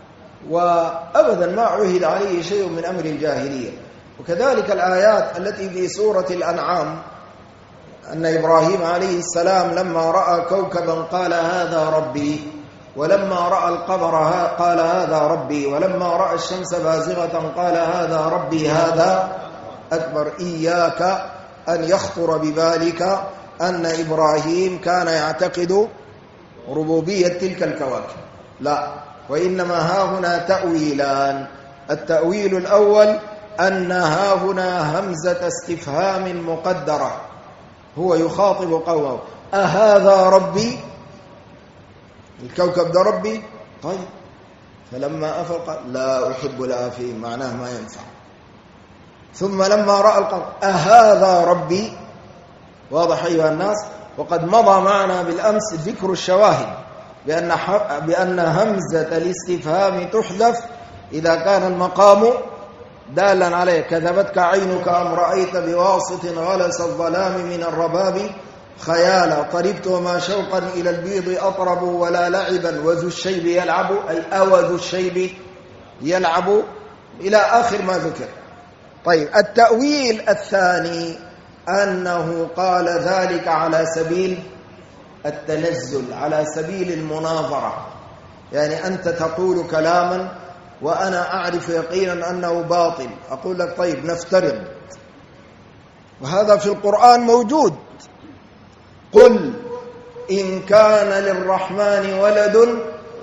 وأبدا ما عهد عليه شيء من أمر الجاهلية. وكذلك الآيات التي في سورة الأنعام أن إبراهيم عليه السلام لما رأى كوكبا قال هذا ربي، ولما رأى القمر قال هذا ربي، ولما رأى الشمس بازغة قال هذا ربي هذا أكبر. إياك أن يخطر ببالك أن إبراهيم كان يعتقد ربوبية تلك الكواكب، لا، وإنما ها هنا تأويلان. التأويل الأول أن ها هنا همزة استفهام مقدرة، هو يخاطب قومه: أهذا ربي؟ الكوكب ده ربي؟ طيب، فلما أفق لا أحب الآفين، معناه ما ينفع. ثم لما رأى القمر: أهذا ربي؟ واضح أيها الناس؟ وقد مضى معنا بالأمس ذكر الشواهد بأن همزة الاستفهام تحذف إذا كان المقام دالا عليه: كذبتك عينك أم رأيت بواسط غلس الظلام من الرباب خيالا، طربت وما شوقا إلى البيض أطرب ولا لعبا وذو الشيب يلعب، أي أوذو الشيب يلعب، إلى آخر ما ذكر. طيب، التأويل الثاني أنه قال ذلك على سبيل التنزل، على سبيل المناظرة. يعني أنت تقول كلاما وأنا أعرف يقينا أنه باطل، أقول لك طيب نفترض، وهذا في القرآن موجود: قل إن كان للرحمن ولد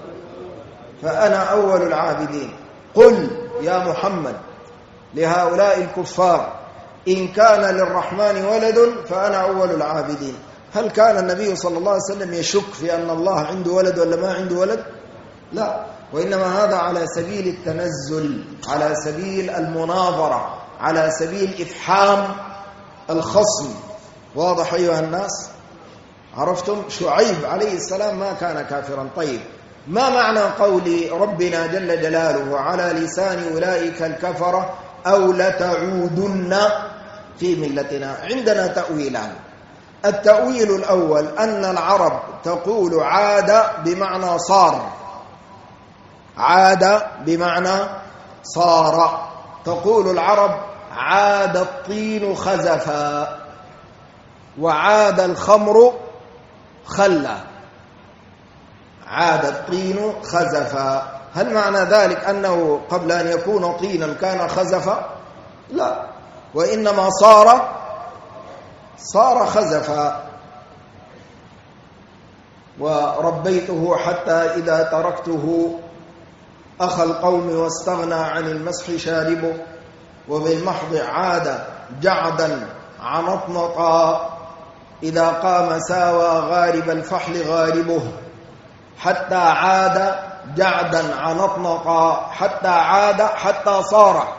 فأنا أول العابدين. قل يا محمد لهؤلاء الكفار: إن كان للرحمن ولد فأنا أول العابدين. هل كان النبي صلى الله عليه وسلم يشك في أن الله عنده ولد ولا ما عنده ولد؟ لا، وإنما هذا على سبيل التنزل، على سبيل المناظرة، على سبيل إفحام الخصم. واضح أيها الناس؟ عرفتم؟ شعيب عليه السلام ما كان كافرا. طيب، ما معنى قول ربنا جل جلاله على لسان أولئك الكفرة: أو لتعودن في ملتنا؟ عندنا تأويلان. التأويل الأول أن العرب تقول عاد بمعنى صار، عاد بمعنى صار. تقول العرب: عاد الطين خزفا، وعاد الخمر خلا. عاد الطين خزفا، هل معنى ذلك أنه قبل أن يكون طينا كان خزفا؟ لا، وإنما صار خزفا. وربيته حتى إذا تركته أخى القوم واستغنى عن المسح شاربه، وبالمحض عاد جعدا عنطنطا إذا قام ساوى غارب الفحل غاربه حتى عاد جعدا عنطنطا حتى عاد حتى صار.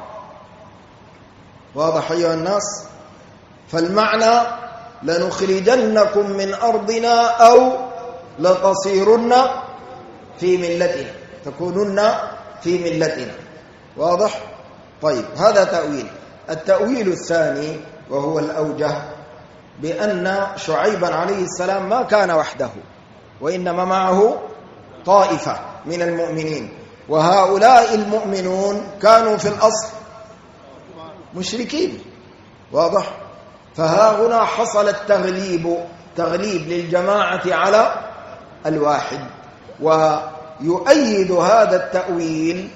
واضح أيها الناس؟ فالمعنى لنخرجنكم من أرضنا أو لتصيرن في ملتنا، تكونن في ملتنا. واضح؟ طيب، هذا تأويل. التأويل الثاني وهو الأوجه بأن شعيبا عليه السلام ما كان وحده، وإنما معه طائفة من المؤمنين، وهؤلاء المؤمنون كانوا في الأصل مشركين. واضح؟ فها هنا حصل تغليب للجماعة على الواحد. ويؤيد هذا التأويل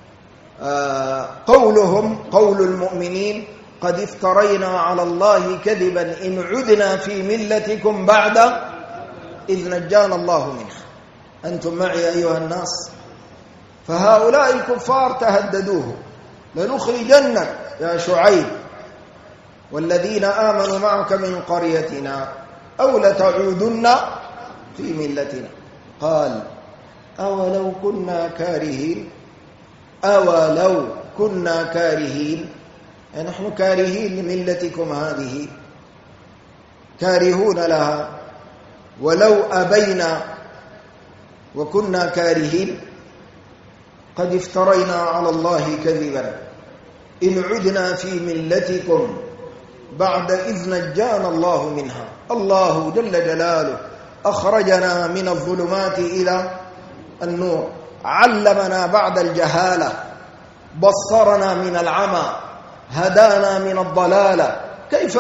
قول المؤمنين: قد افترينا على الله كذبا إن عدنا في ملتكم بعد إذ نجانا الله منها. أنتم معي أيها الناس؟ فهؤلاء الكفار تهددوه: لنخرجنك يا شعيب والذين آمنوا معك من قريتنا أو لتعودن في ملتنا. قال: أولو كنا كارهين، أولو كنا كارهين، يعني نحن كارهين لملتكم هذه، كارهون لها، ولو أبينا وكنا كارهين قد افترينا على الله كذبا إن عدنا في ملتكم بعد إذ نجانا الله منها. الله جل جلاله أخرجنا من الظلمات إلى النور، علمنا بعد الجهالة، بصرنا من العمى، هدانا من الضلالة. كيف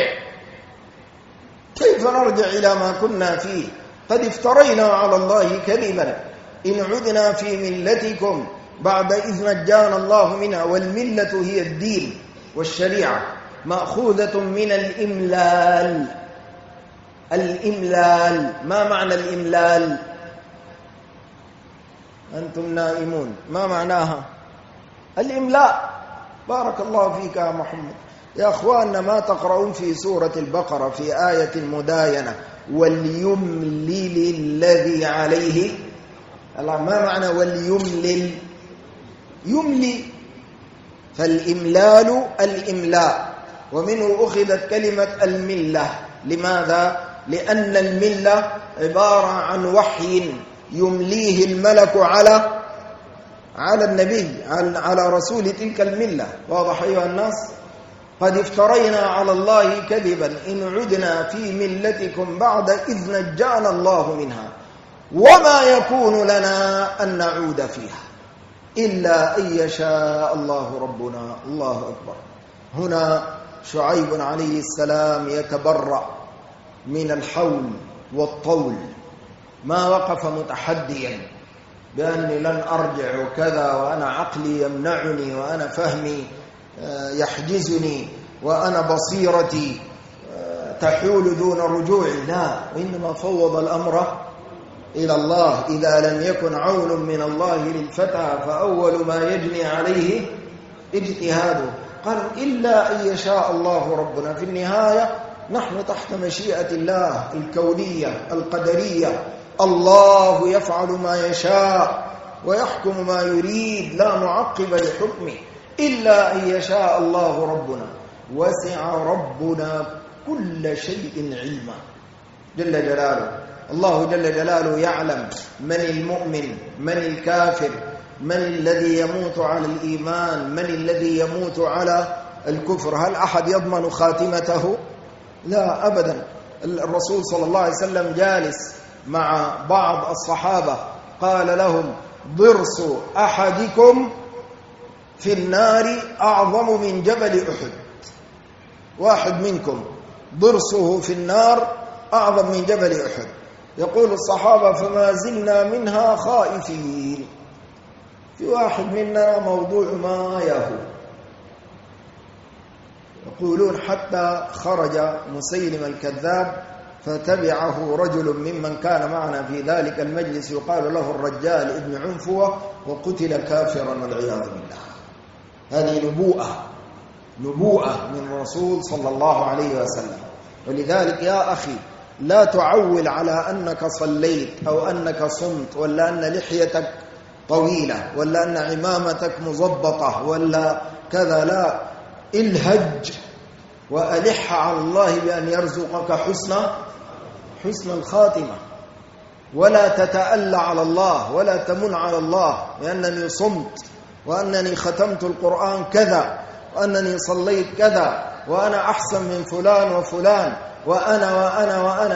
نرجع إلى ما كنا فيه؟ قد افترينا على الله كذبا إن عدنا في ملتكم بعد إذ نجانا الله منها. والملة هي الدين والشريعة، مأخوذة من الإملال. الإملال، ما معنى الإملال؟ أنتم نائمون، ما معناها؟ الإملاء. بارك الله فيك يا محمد. يا أخواننا، ما تقرؤون في سورة البقرة في آية المداينة: وليملل الذي عليه؟ ما معنى وليملل؟ يملي. فالإملال الإملاء، ومنه أخذت كلمة الملة. لماذا؟ لأن الملة عبارة عن وحي يمليه الملك على النبي، على رسول تلك الملة. واضح أيها الناس؟ قد افترينا على الله كذبا إن عدنا في ملتكم بعد إذ نجانا الله منها وما يكون لنا أن نعود فيها إلا أن يشاء الله ربنا. الله أكبر. هنا شعيب عليه السلام يتبرأ من الحول والطول، ما وقف متحديا بأني لن أرجع وكذا، وأنا عقلي يمنعني، وأنا فهمي يحجزني، وأنا بصيرتي تحول دون رجوعي. لا، وإنما فوض الأمر إلى الله. إذا لم يكن عون من الله للفتى فأول ما يجني عليه اجتهاده. قال: إلا أن يشاء الله ربنا. في النهاية نحن تحت مشيئة الله الكونية القدرية. الله يفعل ما يشاء ويحكم ما يريد، لا معقب لحكمه. إلا أن يشاء الله ربنا، وسع ربنا كل شيء علما جل جلاله. الله جل جلاله يعلم من المؤمن، من الكافر، من الذي يموت على الإيمان، من الذي يموت على الكفر. هل أحد يضمن خاتمته؟ لا أبدا. الرسول صلى الله عليه وسلم جالس مع بعض الصحابة قال لهم: ضرس أحدكم في النار أعظم من جبل أحد. واحد منكم ضرسه في النار أعظم من جبل أحد. يقول الصحابة: فما زلنا منها خائفين. في واحد منا موضوع ما يهو. يقولون حتى خرج مسيلم الكذاب فتبعه رجل ممن كان معنا في ذلك المجلس يقال له الرجال ابن عنفوة، وقتل كافرا والعياذ بالله. هذه نبوءة نبوءة من رسول صلى الله عليه وسلم. ولذلك يا أخي لا تعول على أنك صليت أو أنك صمت ولا أن لحيتك طويلة ولا أن عمامتك مضبطة ولا كذا، لا، الهج وألح على الله بأن يرزقك حسن الخاتمة، ولا تتألى على الله ولا تمن على الله بأنني صمت وأنني ختمت القرآن كذا وأنني صليت كذا وأنا أحسن من فلان وفلان وأنا وأنا وأنا.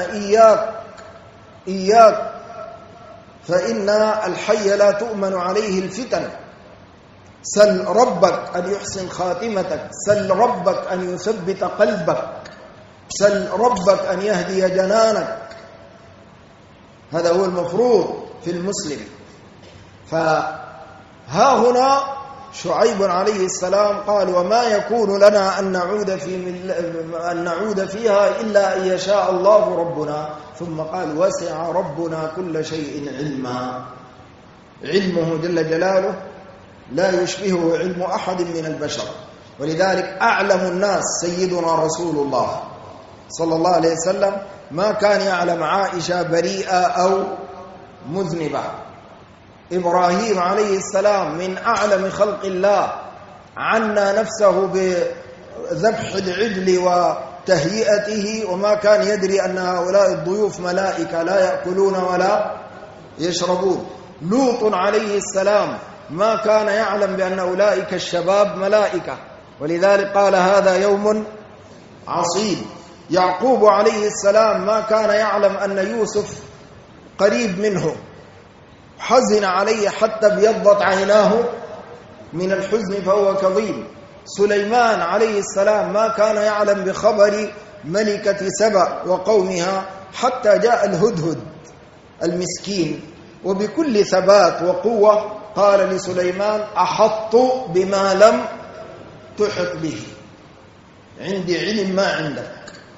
إياك، فإن الحي لا تؤمن عليه الفتن. سل ربك أن يحسن خاتمتك، سل ربك أن يثبت قلبك، سل ربك أن يهدي جنانك. هذا هو المفروض في المسلم. فها هنا شعيب عليه السلام قال: وما يكون لنا أن نعود فيها إلا أن يشاء الله ربنا. ثم قال: وسع ربنا كل شيء علما. علمه جل جلاله لا يشبهه علم أحد من البشر. ولذلك أعلم الناس سيدنا رسول الله صلى الله عليه وسلم ما كان يعلم عائشة بريئة أو مذنبة. إبراهيم عليه السلام من أعلم خلق الله عنى نفسه بذبح العجل وتهيئته، وما كان يدري أن هؤلاء الضيوف ملائكة لا يأكلون ولا يشربون. لوط عليه السلام ما كان يعلم بأن أولئك الشباب ملائكة، ولذلك قال: هذا يوم عصيب. يعقوب عليه السلام ما كان يعلم أن يوسف قريب منه، حزن عليه حتى ابيضت عيناه من الحزن فهو كظيم. سليمان عليه السلام ما كان يعلم بخبر ملكة سبأ وقومها حتى جاء الهدهد المسكين، وبكل ثبات وقوة قال لسليمان: أحط بما لم تحط به، عندي علم ما عندك،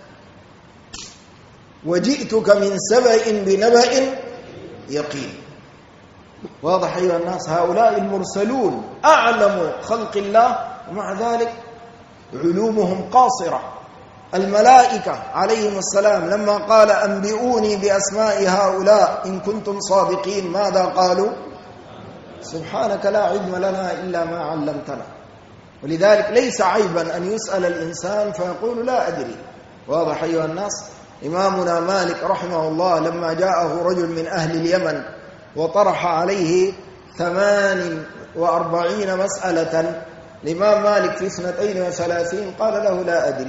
وجئتك من سبأ بنبأ يقين. واضح أيها الناس؟ هؤلاء المرسلون أعلم خلق الله، ومع ذلك علومهم قاصرة. الملائكة عليهم السلام لما قال: أنبئوني بأسماء هؤلاء إن كنتم صادقين، ماذا قالوا؟ سبحانك لا علم لنا إلا ما علمتنا. ولذلك ليس عيبا أن يسأل الإنسان فيقول: لا أدري. واضح أيها الناس؟ إمامنا مالك رحمه الله لما جاءه رجل من أهل اليمن وطرح عليه 48 مسألة، الإمام مالك في 32 قال له: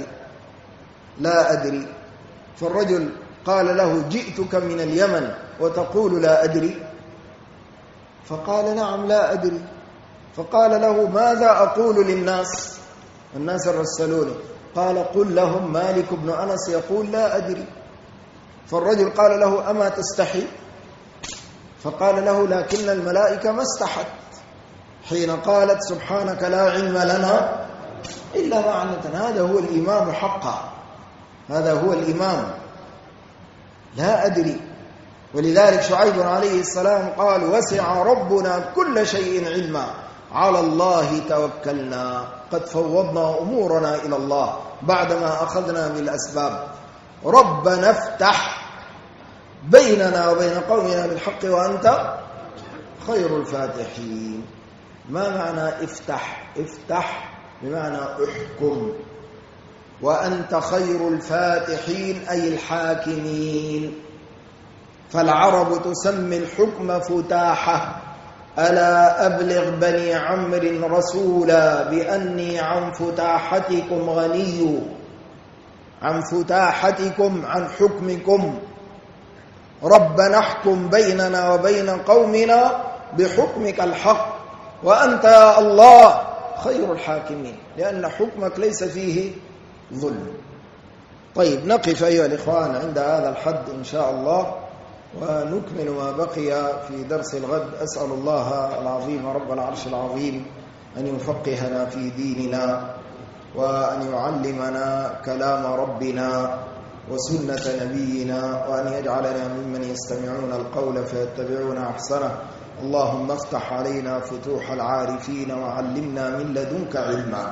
لا أدري. فالرجل قال له: جئتك من اليمن وتقول لا أدري؟ فقال: نعم لا أدري. فقال له: ماذا أقول للناس؟ الناس رسلوني. قال: قل لهم مالك بن أنس يقول لا أدري. فالرجل قال له: أما تستحي؟ فقال له: لكن الملائكة ما استحت حين قالت: سبحانك لا علم لنا إلا ما علمتنا. هذا هو الإمام حقا، هذا هو الإمام. لا أدري. ولذلك شعيب عليه السلام قال: وسع ربنا كل شيء علما، على الله توكلنا، قد فوضنا أمورنا إلى الله بعدما أخذنا بالأسباب. ربنا افتح بيننا وبين قومنا بالحق وأنت خير الفاتحين. ما معنى افتح؟ افتح بمعنى احكم، وأنت خير الفاتحين أي الحاكمين. فالعرب تسمي الحكم فتاحة. ألا أبلغ بني عمرو رسولا بأني عن فتاحتكم غني، عن فتاحتكم، عن حكمكم. ربنا احكم بيننا وبين قومنا بحكمك الحق، وأنت يا الله خير الحاكمين، لأن حكمك ليس فيه ظلم. طيب، نقف أيها الإخوان عند هذا الحد إن شاء الله، ونكمل ما بقي في درس الغد. أسأل الله العظيم رب العرش العظيم أن يفقهنا في ديننا، وأن يعلمنا كلام ربنا وسنة نبينا، وأن يجعلنا ممن يستمعون القول فيتبعون أحسنه. اللهم افتح علينا فتوح العارفين، وعلمنا من لدنك علما.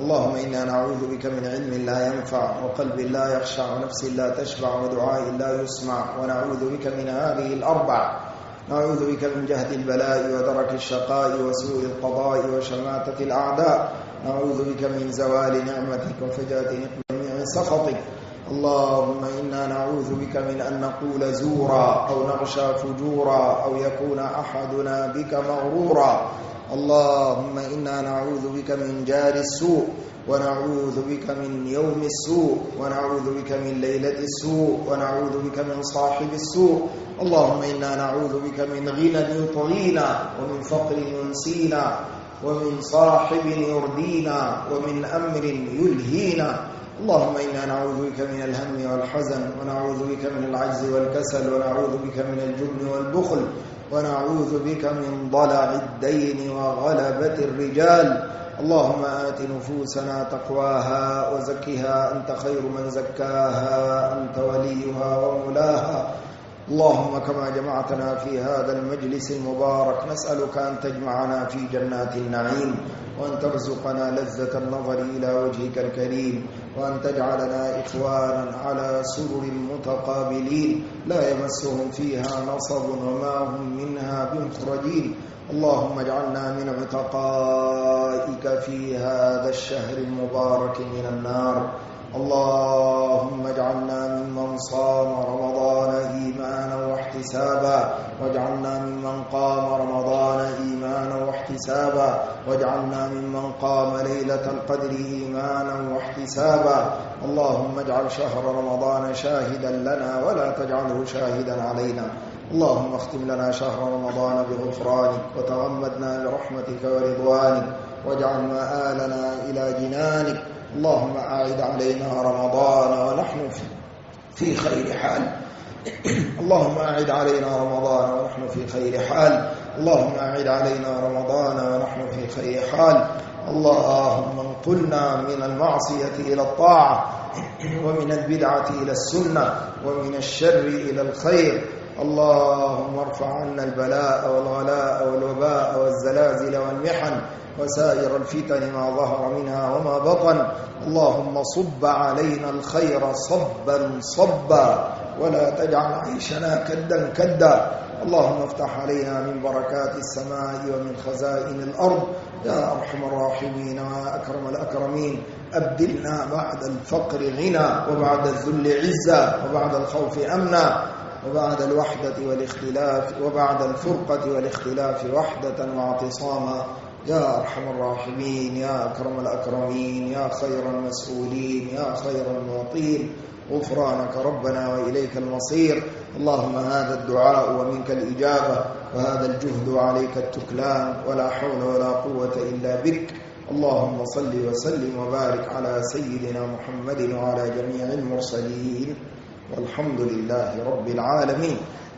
اللهم إنا نعوذ بك من علم لا ينفع وقلب لا يخشع ونفس لا تشبع ودعاء لا يسمع، ونعوذ بك من هذه الأربع: نعوذ بك من جهد البلاء ودرك الشقاء وسوء القضاء وشماتة الأعداء، نعوذ بك من زوال نعمتك وفجاءة جميع سخطك. اللهم إنا نعوذ بك من أن نقول زورا أو نغشى فجورا أو يكون أحدنا بك مغرورا. اللهم إنا نعوذ بك من جار السوء، ونعوذ بك من يوم السوء، ونعوذ بك من ليلة السوء، ونعوذ بك من صاحب السوء. اللهم إنا نعوذ بك من غنى يطغينا، ومن فقر ينسينا، ومن صاحب يردينا، ومن أمر يلهينا. اللهم إنا نعوذ بك من الهم والحزن، ونعوذ بك من العجز والكسل، ونعوذ بك من الجبن والبخل، ونعوذ بك من ضلع الدين وغلبة الرجال. اللهم آت نفوسنا تقواها وزكها أنت خير من زكاها، أنت وليها ومولاها. اللهم كما جمعتنا في هذا المجلس المبارك نسألك أن تجمعنا في جنات النعيم، وأن ترزقنا لذة النظر إلى وجهك الكريم، وأن تجعلنا إخوانا على سرر متقابلين لا يمسهم فيها نصب وما هم منها بمخرجين. اللهم اجعلنا من عتقائك في هذا الشهر المبارك من النار. اللهم اجعلنا ممن صام رمضان إيمانا واحتسابا، واجعلنا ممن قام رمضان إيمانا واحتسابا، واجعلنا ممن قام ليلة القدر إيمانا واحتسابا. اللهم اجعل شهر رمضان شاهدا لنا ولا تجعله شاهدا علينا. اللهم اختم لنا شهر رمضان بغفرانك، وتغمدنا برحمتك ورضوانك، واجعل مآلنا إلى جنانك. اللهم أعد علينا رمضان ونحن في خير حال. اللهم أعد علينا رمضان ونحن في خير حال. اللهم أعد علينا رمضان ونحن في خير حال. اللهم انقلنا من المعصية إلى الطاعة، ومن البدعة إلى السنة، ومن الشر إلى الخير. اللهم ارفع عنا البلاء والغلاء والوباء والزلازل والمحن وسائر الفتن ما ظهر منها وما بطن. اللهم صب علينا الخير صبا صبا، ولا تجعل عيشنا كدا كدا. اللهم افتح علينا من بركات السماء ومن خزائن الأرض يا أرحم الراحمين ويا أكرم الأكرمين. أبدلنا بعد الفقر غنى، وبعد الذل عزا، وبعد الخوف أمنا، وبعد الوحدة والاختلاف، وبعد الفرقة والاختلاف وحدة واعتصاما يا أرحم الراحمين يا أكرم الأكرمين يا خير المسؤولين يا خير المعطين. غفرانك ربنا وإليك المصير. اللهم هذا الدعاء ومنك الإجابة، وهذا الجهد عليك التكلان، ولا حول ولا قوة إلا بك. اللهم صل وسلم وبارك على سيدنا محمد وعلى جميع المرسلين، والحمد لله رب العالمين.